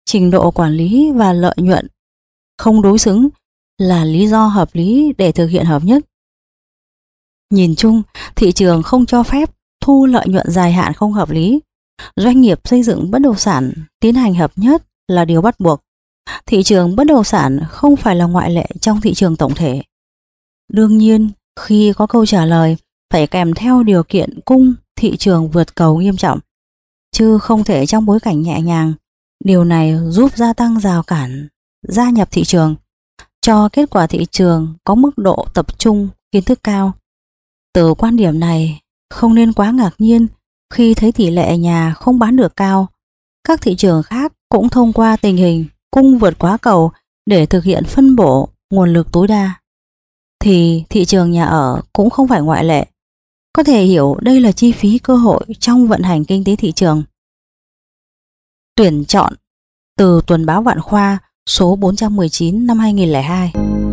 Trình độ quản lý và lợi nhuận không đối xứng là lý do hợp lý để thực hiện hợp nhất. Nhìn chung, thị trường không cho phép thu lợi nhuận dài hạn không hợp lý. Doanh nghiệp xây dựng bất động sản tiến hành hợp nhất là điều bắt buộc. Thị trường bất động sản không phải là ngoại lệ trong thị trường tổng thể. Đương nhiên, khi có câu trả lời phải kèm theo điều kiện cung thị trường vượt cầu nghiêm trọng, chứ không thể trong bối cảnh nhẹ nhàng. Điều này giúp gia tăng rào cản gia nhập thị trường, cho kết quả thị trường có mức độ tập trung kiến thức cao. Từ quan điểm này, không nên quá ngạc nhiên khi thấy tỷ lệ nhà không bán được cao. Các thị trường khác cũng thông qua tình hình cung vượt quá cầu để thực hiện phân bổ nguồn lực tối đa. Thì thị trường nhà ở cũng không phải ngoại lệ. Có thể hiểu đây là chi phí cơ hội trong vận hành kinh tế thị trường. Tuyển chọn từ Tuần báo Vạn Khoa số 419 năm 2002.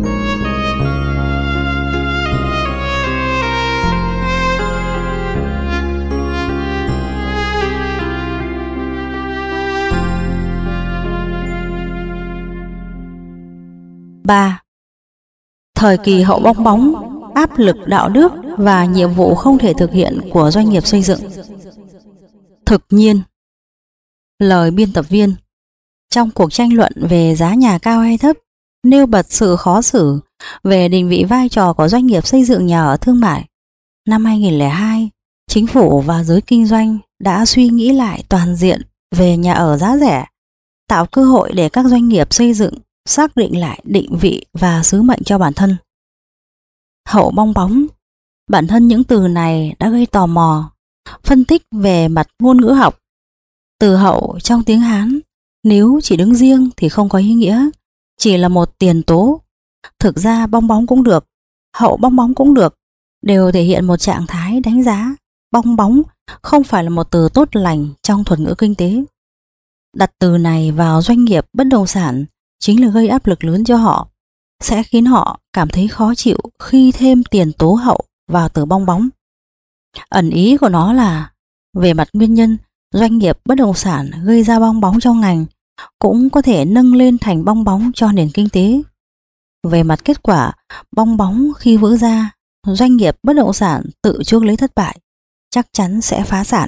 Ba. Thời kỳ hậu bong bóng, áp lực đạo đức và nhiệm vụ không thể thực hiện của doanh nghiệp xây dựng. Thực nhiên, lời biên tập viên trong cuộc tranh luận về giá nhà cao hay thấp nêu bật sự khó xử về định vị vai trò của doanh nghiệp xây dựng nhà ở thương mại. Năm 2002, chính phủ và giới kinh doanh đã suy nghĩ lại toàn diện về nhà ở giá rẻ, tạo cơ hội để các doanh nghiệp xây dựng xác định lại định vị và sứ mệnh cho bản thân. Hậu bong bóng, bản thân những từ này đã gây tò mò, phân tích về mặt ngôn ngữ học. Từ hậu trong tiếng Hán, nếu chỉ đứng riêng thì không có ý nghĩa, chỉ là một tiền tố. Thực ra bong bóng cũng được, hậu bong bóng cũng được, đều thể hiện một trạng thái đánh giá. Bong bóng không phải là một từ tốt lành trong thuật ngữ kinh tế. Đặt từ này vào doanh nghiệp bất động sản chính là gây áp lực lớn cho họ, sẽ khiến họ cảm thấy khó chịu khi thêm tiền tố hậu vào từ bong bóng. Ẩn ý của nó là về mặt nguyên nhân, doanh nghiệp bất động sản gây ra bong bóng trong ngành cũng có thể nâng lên thành bong bóng cho nền kinh tế. Về mặt kết quả, bong bóng khi vỡ ra, doanh nghiệp bất động sản tự chuốc lấy thất bại, chắc chắn sẽ phá sản.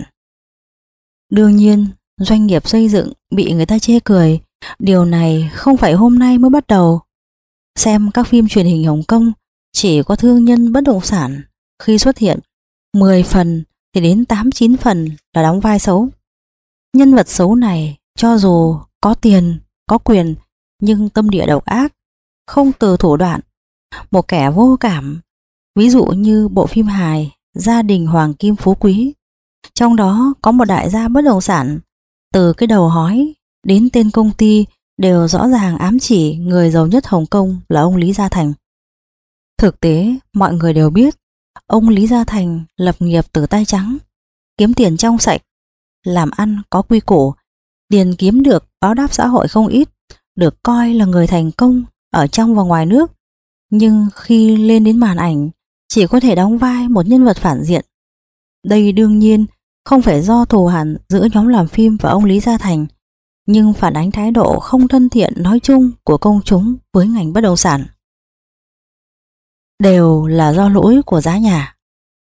Đương nhiên, doanh nghiệp xây dựng bị người ta chê cười, điều này không phải hôm nay mới bắt đầu. Xem các phim truyền hình Hồng Kông, chỉ có thương nhân bất động sản khi xuất hiện 10 phần thì đến 8-9 phần là đóng vai xấu. Nhân vật xấu này cho dù có tiền, có quyền nhưng tâm địa độc ác, không từ thủ đoạn, một kẻ vô cảm. Ví dụ như bộ phim hài Gia đình Hoàng Kim Phú Quý, trong đó có một đại gia bất động sản, từ cái đầu hói đến tên công ty đều rõ ràng ám chỉ người giàu nhất Hồng Kông là ông Lý Gia Thành. Thực tế, mọi người đều biết, ông Lý Gia Thành lập nghiệp từ tay trắng, kiếm tiền trong sạch, làm ăn có quy củ, tiền kiếm được báo đáp xã hội không ít, được coi là người thành công ở trong và ngoài nước. Nhưng khi lên đến màn ảnh, chỉ có thể đóng vai một nhân vật phản diện. Đây đương nhiên không phải do thù hằn giữa nhóm làm phim và ông Lý Gia Thành, nhưng phản ánh thái độ không thân thiện nói chung của công chúng với ngành bất động sản. Đều là do lỗi của giá nhà.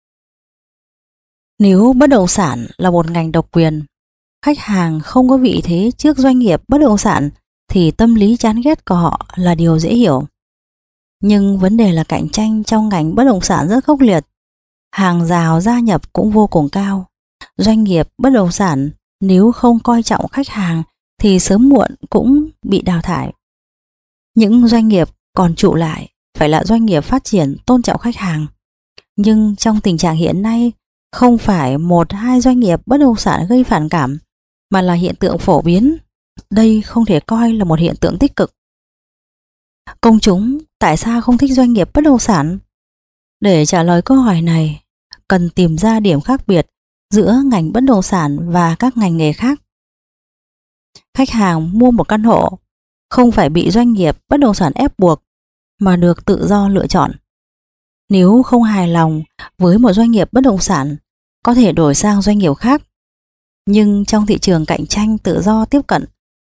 Nếu bất động sản là một ngành độc quyền, khách hàng không có vị thế trước doanh nghiệp bất động sản thì tâm lý chán ghét của họ là điều dễ hiểu. Nhưng vấn đề là cạnh tranh trong ngành bất động sản rất khốc liệt, hàng rào gia nhập cũng vô cùng cao. Doanh nghiệp bất động sản nếu không coi trọng khách hàng thì sớm muộn cũng bị đào thải. Những doanh nghiệp còn trụ lại phải là doanh nghiệp phát triển tôn trọng khách hàng. Nhưng trong tình trạng hiện nay, không phải 1-2 doanh nghiệp bất động sản gây phản cảm, mà là hiện tượng phổ biến. Đây không thể coi là một hiện tượng tích cực. Công chúng tại sao không thích doanh nghiệp bất động sản? Để trả lời câu hỏi này, cần tìm ra điểm khác biệt giữa ngành bất động sản và các ngành nghề khác. Khách hàng mua một căn hộ không phải bị doanh nghiệp bất động sản ép buộc, mà được tự do lựa chọn. Nếu không hài lòng với một doanh nghiệp bất động sản, có thể đổi sang doanh nghiệp khác. Nhưng trong thị trường cạnh tranh tự do tiếp cận,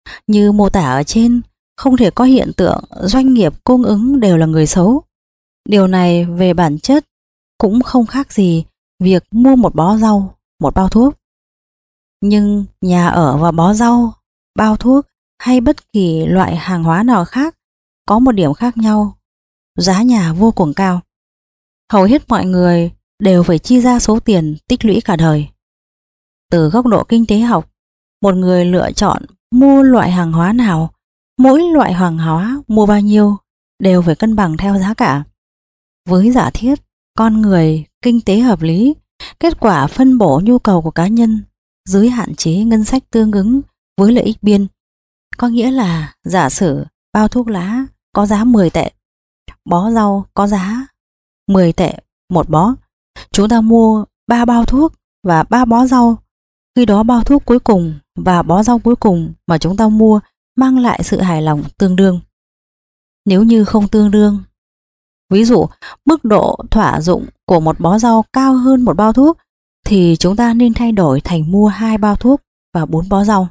Như mô tả ở trên, không thể có hiện tượng doanh nghiệp cung ứng đều là người xấu. Điều này về bản chất cũng không khác gì việc mua một bó rau, một bao thuốc. Nhưng nhà ở và bó rau, bao thuốc hay bất kỳ loại hàng hóa nào khác có một điểm khác nhau: giá nhà vô cùng cao. Hầu hết mọi người đều phải chi ra số tiền tích lũy cả đời. Từ góc độ kinh tế học, một người lựa chọn mua loại hàng hóa nào, mỗi loại hàng hóa mua bao nhiêu đều phải cân bằng theo giá cả. Với giả thiết con người kinh tế hợp lý, kết quả phân bổ nhu cầu của cá nhân dưới hạn chế ngân sách tương ứng với lợi ích biên. Có nghĩa là giả sử bao thuốc lá có giá 10 tệ, bó rau có giá 10 tệ một bó. Chúng ta mua 3 bao thuốc và 3 bó rau. Khi đó bao thuốc cuối cùng và bó rau cuối cùng mà chúng ta mua mang lại sự hài lòng tương đương. Nếu như không tương đương, ví dụ mức độ thỏa dụng của một bó rau cao hơn một bao thuốc, thì chúng ta nên thay đổi thành mua 2 bao thuốc và 4 bó rau.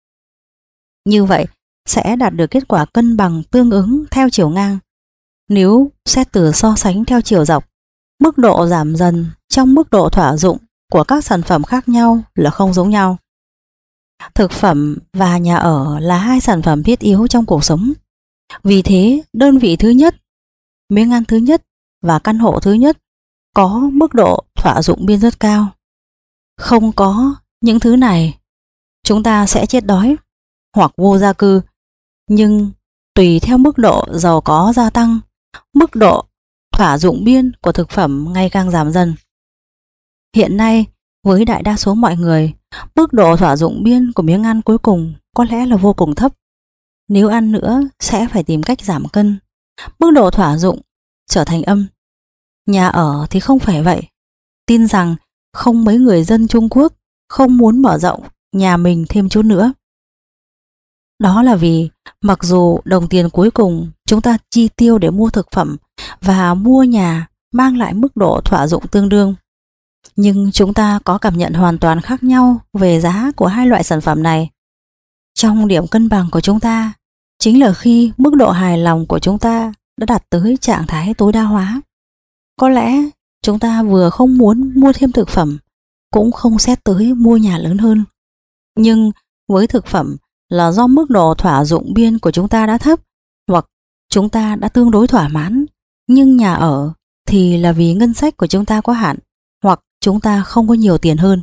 Như vậy sẽ đạt được kết quả cân bằng tương ứng theo chiều ngang. Nếu xét từ so sánh theo chiều dọc, mức độ giảm dần trong mức độ thỏa dụng của các sản phẩm khác nhau là không giống nhau. Thực phẩm và nhà ở là hai sản phẩm thiết yếu trong cuộc sống. Vì thế, đơn vị thứ nhất, miếng ăn thứ nhất và căn hộ thứ nhất có mức độ thỏa dụng biên rất cao. Không có những thứ này, chúng ta sẽ chết đói hoặc vô gia cư. Nhưng tùy theo mức độ giàu có gia tăng, mức độ thỏa dụng biên của thực phẩm ngày càng giảm dần. Hiện nay, với đại đa số mọi người, mức độ thỏa dụng biên của miếng ăn cuối cùng có lẽ là vô cùng thấp. Nếu ăn nữa sẽ phải tìm cách giảm cân. Mức độ thỏa dụng trở thành âm. Nhà ở thì không phải vậy. Tin rằng không mấy người dân Trung Quốc không muốn mở rộng nhà mình thêm chút nữa. Đó là vì mặc dù đồng tiền cuối cùng chúng ta chi tiêu để mua thực phẩm và mua nhà mang lại mức độ thỏa dụng tương đương, nhưng chúng ta có cảm nhận hoàn toàn khác nhau về giá của hai loại sản phẩm này. Trong điểm cân bằng của chúng ta chính là khi mức độ hài lòng của chúng ta đã đạt tới trạng thái tối đa hóa. Có lẽ chúng ta vừa không muốn mua thêm thực phẩm, cũng không xét tới mua nhà lớn hơn. Nhưng với thực phẩm là do mức độ thỏa dụng biên của chúng ta đã thấp, hoặc chúng ta đã tương đối thỏa mãn. Nhưng nhà ở thì là vì ngân sách của chúng ta có hạn, hoặc chúng ta không có nhiều tiền hơn.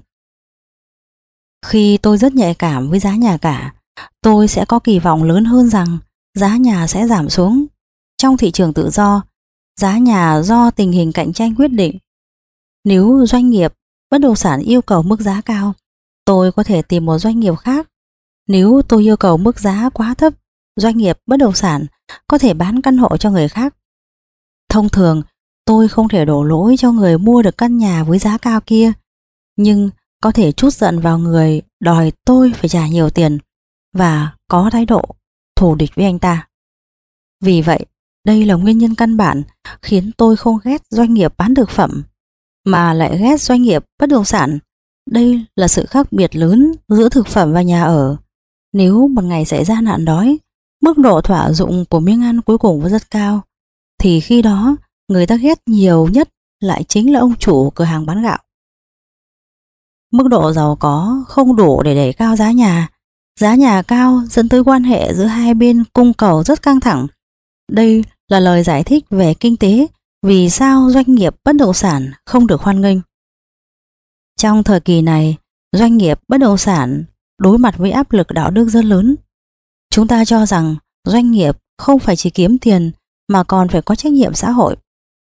Khi tôi rất nhạy cảm với giá nhà cả, tôi sẽ có kỳ vọng lớn hơn rằng giá nhà sẽ giảm xuống. Trong thị trường tự do, giá nhà do tình hình cạnh tranh quyết định. Nếu doanh nghiệp bất động sản yêu cầu mức giá cao, tôi có thể tìm một doanh nghiệp khác. Nếu tôi yêu cầu mức giá quá thấp, doanh nghiệp bất động sản có thể bán căn hộ cho người khác. Thông thường, tôi không thể đổ lỗi cho người mua được căn nhà với giá cao kia, nhưng có thể trút giận vào người đòi tôi phải trả nhiều tiền và có thái độ thù địch với anh ta. Vì vậy, đây là nguyên nhân căn bản khiến tôi không ghét doanh nghiệp bán thực phẩm, mà lại ghét doanh nghiệp bất động sản. Đây là sự khác biệt lớn giữa thực phẩm và nhà ở. Nếu một ngày xảy ra nạn đói, mức độ thỏa dụng của miếng ăn cuối cùng rất cao, thì khi đó người ta ghét nhiều nhất lại chính là ông chủ cửa hàng bán gạo. Mức độ giàu có không đủ để đẩy cao giá nhà. Giá nhà cao dẫn tới quan hệ giữa hai bên cung cầu rất căng thẳng. Đây là lời giải thích về kinh tế vì sao doanh nghiệp bất động sản không được hoan nghênh. Trong thời kỳ này, doanh nghiệp bất động sản đối mặt với áp lực đạo đức rất lớn. Chúng ta cho rằng doanh nghiệp không phải chỉ kiếm tiền mà còn phải có trách nhiệm xã hội.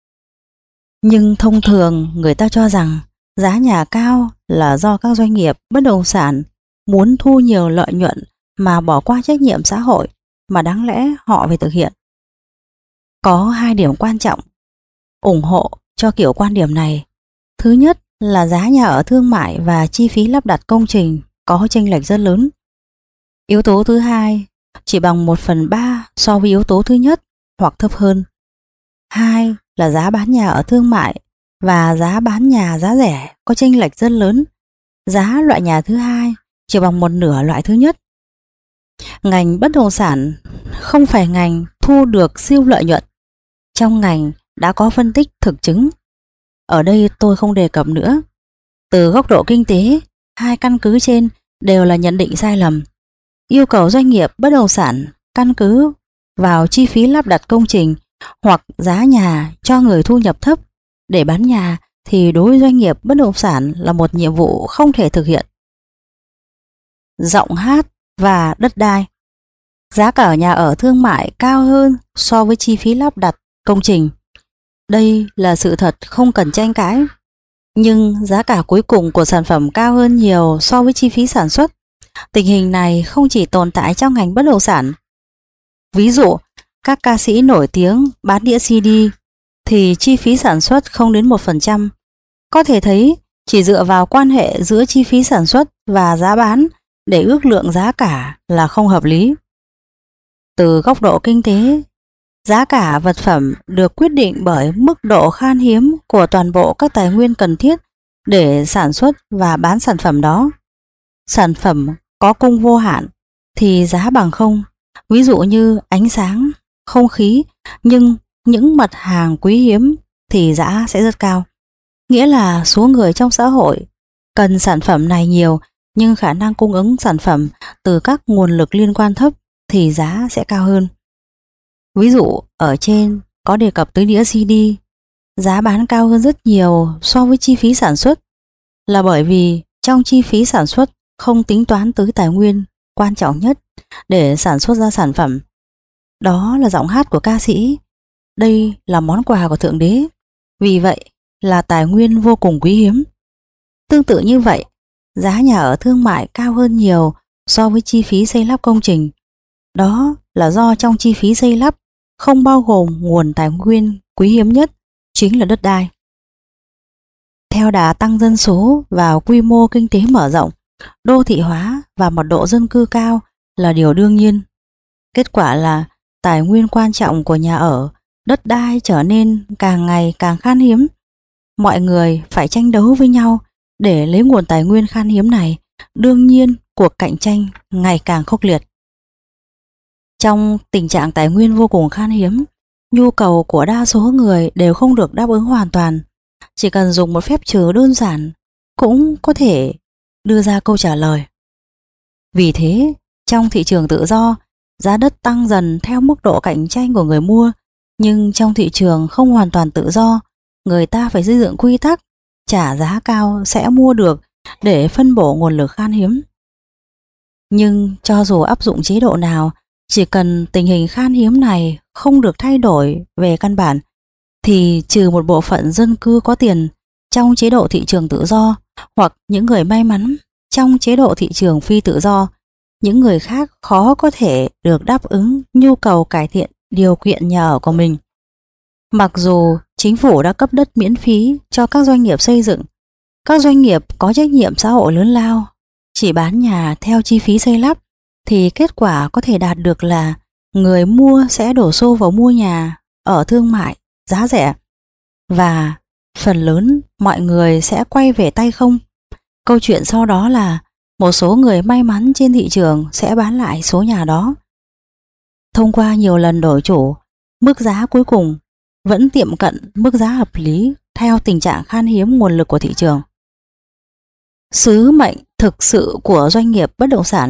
Nhưng thông thường người ta cho rằng giá nhà cao là do các doanh nghiệp bất động sản muốn thu nhiều lợi nhuận mà bỏ qua trách nhiệm xã hội mà đáng lẽ họ phải thực hiện. Có hai điểm quan trọng ủng hộ cho kiểu quan điểm này. Thứ nhất là giá nhà ở thương mại và chi phí lắp đặt công trình có chênh lệch rất lớn. Yếu tố thứ hai chỉ bằng 1/3 so với yếu tố thứ nhất hoặc thấp hơn. Hai là giá bán nhà ở thương mại và giá bán nhà giá rẻ có chênh lệch rất lớn. Giá loại nhà thứ hai chỉ bằng 1/2 loại thứ nhất. Ngành bất động sản không phải ngành thu được siêu lợi nhuận. Trong ngành đã có phân tích thực chứng. Ở đây tôi không đề cập nữa. Từ góc độ kinh tế, hai căn cứ trên đều là nhận định sai lầm. Yêu cầu doanh nghiệp bất động sản căn cứ vào chi phí lắp đặt công trình hoặc giá nhà cho người thu nhập thấp để bán nhà thì đối với doanh nghiệp bất động sản là một nhiệm vụ không thể thực hiện. Giọng hát và đất đai. Giá cả nhà ở thương mại cao hơn so với chi phí lắp đặt công trình. Đây là sự thật không cần tranh cãi. Nhưng giá cả cuối cùng của sản phẩm cao hơn nhiều so với chi phí sản xuất. Tình hình này không chỉ tồn tại trong ngành bất động sản. Ví dụ, các ca sĩ nổi tiếng bán đĩa CD thì chi phí sản xuất không đến 1%. Có thể thấy chỉ dựa vào quan hệ giữa chi phí sản xuất và giá bán để ước lượng giá cả là không hợp lý. Từ góc độ kinh tế, giá cả vật phẩm được quyết định bởi mức độ khan hiếm của toàn bộ các tài nguyên cần thiết để sản xuất và bán sản phẩm đó. Sản phẩm có cung vô hạn thì giá bằng không, ví dụ như ánh sáng, không khí, nhưng những mặt hàng quý hiếm thì giá sẽ rất cao. Nghĩa là số người trong xã hội cần sản phẩm này nhiều nhưng khả năng cung ứng sản phẩm từ các nguồn lực liên quan thấp thì giá sẽ cao hơn. Ví dụ ở trên có đề cập tới đĩa CD, giá bán cao hơn rất nhiều so với chi phí sản xuất là bởi vì trong chi phí sản xuất không tính toán tới tài nguyên quan trọng nhất để sản xuất ra sản phẩm. Đó là giọng hát của ca sĩ. Đây là món quà của Thượng Đế, vì vậy là tài nguyên vô cùng quý hiếm. Tương tự như vậy, giá nhà ở thương mại cao hơn nhiều so với chi phí xây lắp công trình. Đó là do trong chi phí xây lắp không bao gồm nguồn tài nguyên quý hiếm nhất, chính là đất đai. Theo đà tăng dân số và quy mô kinh tế mở rộng, đô thị hóa và mật độ dân cư cao là điều đương nhiên. Kết quả là tài nguyên quan trọng của nhà ở, đất đai trở nên càng ngày càng khan hiếm. Mọi người phải tranh đấu với nhau để lấy nguồn tài nguyên khan hiếm này. Đương nhiên, cuộc cạnh tranh ngày càng khốc liệt. Trong tình trạng tài nguyên vô cùng khan hiếm, nhu cầu của đa số người đều không được đáp ứng hoàn toàn. Chỉ cần dùng một phép trừ đơn giản cũng có thể đưa ra câu trả lời. Vì thế, trong thị trường tự do, giá đất tăng dần theo mức độ cạnh tranh của người mua, nhưng trong thị trường không hoàn toàn tự do, người ta phải xây dựng quy tắc trả giá cao sẽ mua được để phân bổ nguồn lực khan hiếm. Nhưng cho dù áp dụng chế độ nào, chỉ cần tình hình khan hiếm này không được thay đổi về căn bản, thì trừ một bộ phận dân cư có tiền trong chế độ thị trường tự do hoặc những người may mắn trong chế độ thị trường phi tự do, những người khác khó có thể được đáp ứng nhu cầu cải thiện điều kiện nhà ở của mình. Mặc dù chính phủ đã cấp đất miễn phí cho các doanh nghiệp xây dựng, các doanh nghiệp có trách nhiệm xã hội lớn lao chỉ bán nhà theo chi phí xây lắp, thì kết quả có thể đạt được là người mua sẽ đổ xô vào mua nhà ở thương mại giá rẻ và phần lớn mọi người sẽ quay về tay không. Câu chuyện sau đó là một số người may mắn trên thị trường sẽ bán lại số nhà đó. Thông qua nhiều lần đổi chủ, mức giá cuối cùng vẫn tiệm cận mức giá hợp lý theo tình trạng khan hiếm nguồn lực của thị trường. Sứ mệnh thực sự của doanh nghiệp bất động sản.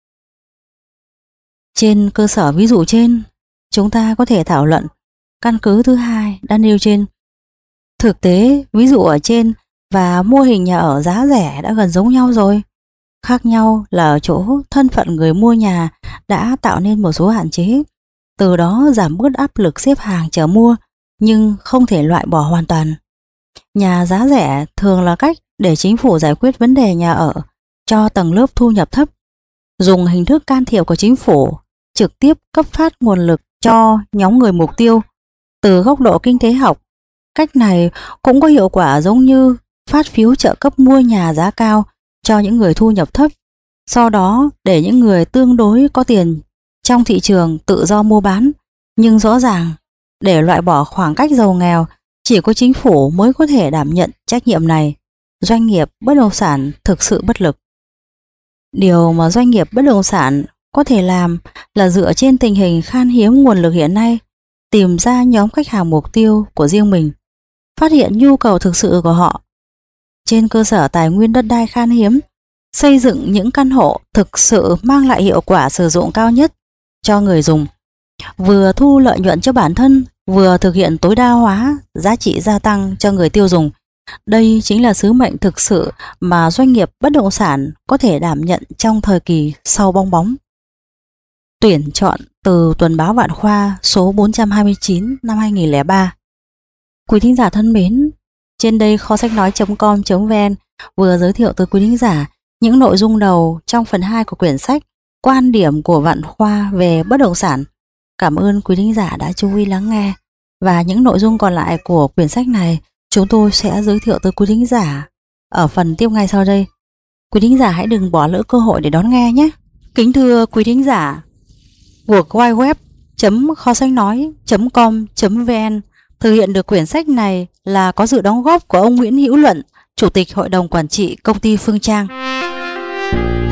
Trên cơ sở ví dụ trên, chúng ta có thể thảo luận căn cứ thứ hai đã nêu trên. Thực tế, ví dụ ở trên và mô hình nhà ở giá rẻ đã gần giống nhau rồi. Khác nhau là ở chỗ thân phận người mua nhà đã tạo nên một số hạn chế, từ đó giảm bớt áp lực xếp hàng chờ mua, nhưng không thể loại bỏ hoàn toàn. Nhà giá rẻ thường là cách để chính phủ giải quyết vấn đề nhà ở cho tầng lớp thu nhập thấp, dùng hình thức can thiệp của chính phủ trực tiếp cấp phát nguồn lực cho nhóm người mục tiêu. Từ góc độ kinh tế học, cách này cũng có hiệu quả giống như phát phiếu trợ cấp mua nhà giá cao cho những người thu nhập thấp, sau đó để những người tương đối có tiền trong thị trường tự do mua bán. Nhưng rõ ràng, để loại bỏ khoảng cách giàu nghèo, chỉ có chính phủ mới có thể đảm nhận trách nhiệm này. Doanh nghiệp bất động sản thực sự bất lực. Điều mà doanh nghiệp bất động sản có thể làm là dựa trên tình hình khan hiếm nguồn lực hiện nay, tìm ra nhóm khách hàng mục tiêu của riêng mình, phát hiện nhu cầu thực sự của họ. Trên cơ sở tài nguyên đất đai khan hiếm, xây dựng những căn hộ thực sự mang lại hiệu quả sử dụng cao nhất cho người dùng, vừa thu lợi nhuận cho bản thân, vừa thực hiện tối đa hóa giá trị gia tăng cho người tiêu dùng. Đây chính là sứ mệnh thực sự mà doanh nghiệp bất động sản có thể đảm nhận trong thời kỳ sau bong bóng. Tuyển chọn từ tuần báo Vạn Khoa số 429 năm 2003. Quý thính giả thân mến, trên đây kho sách nói.com.vn vừa giới thiệu tới quý thính giả những nội dung đầu trong phần 2 của quyển sách Quan điểm của Vạn Khoa về bất động sản. Cảm ơn quý thính giả đã chú ý lắng nghe, và những nội dung còn lại của quyển sách này chúng tôi sẽ giới thiệu tới quý thính giả ở phần tiếp ngay sau đây. Quý thính giả hãy đừng bỏ lỡ cơ hội để đón nghe nhé. Kính thưa quý thính giả, World Wide Web.kho sách nói.com.vn thực hiện được quyển sách này là có sự đóng góp của ông Nguyễn Hữu Luận, Chủ tịch Hội đồng Quản trị Công ty Phương Trang.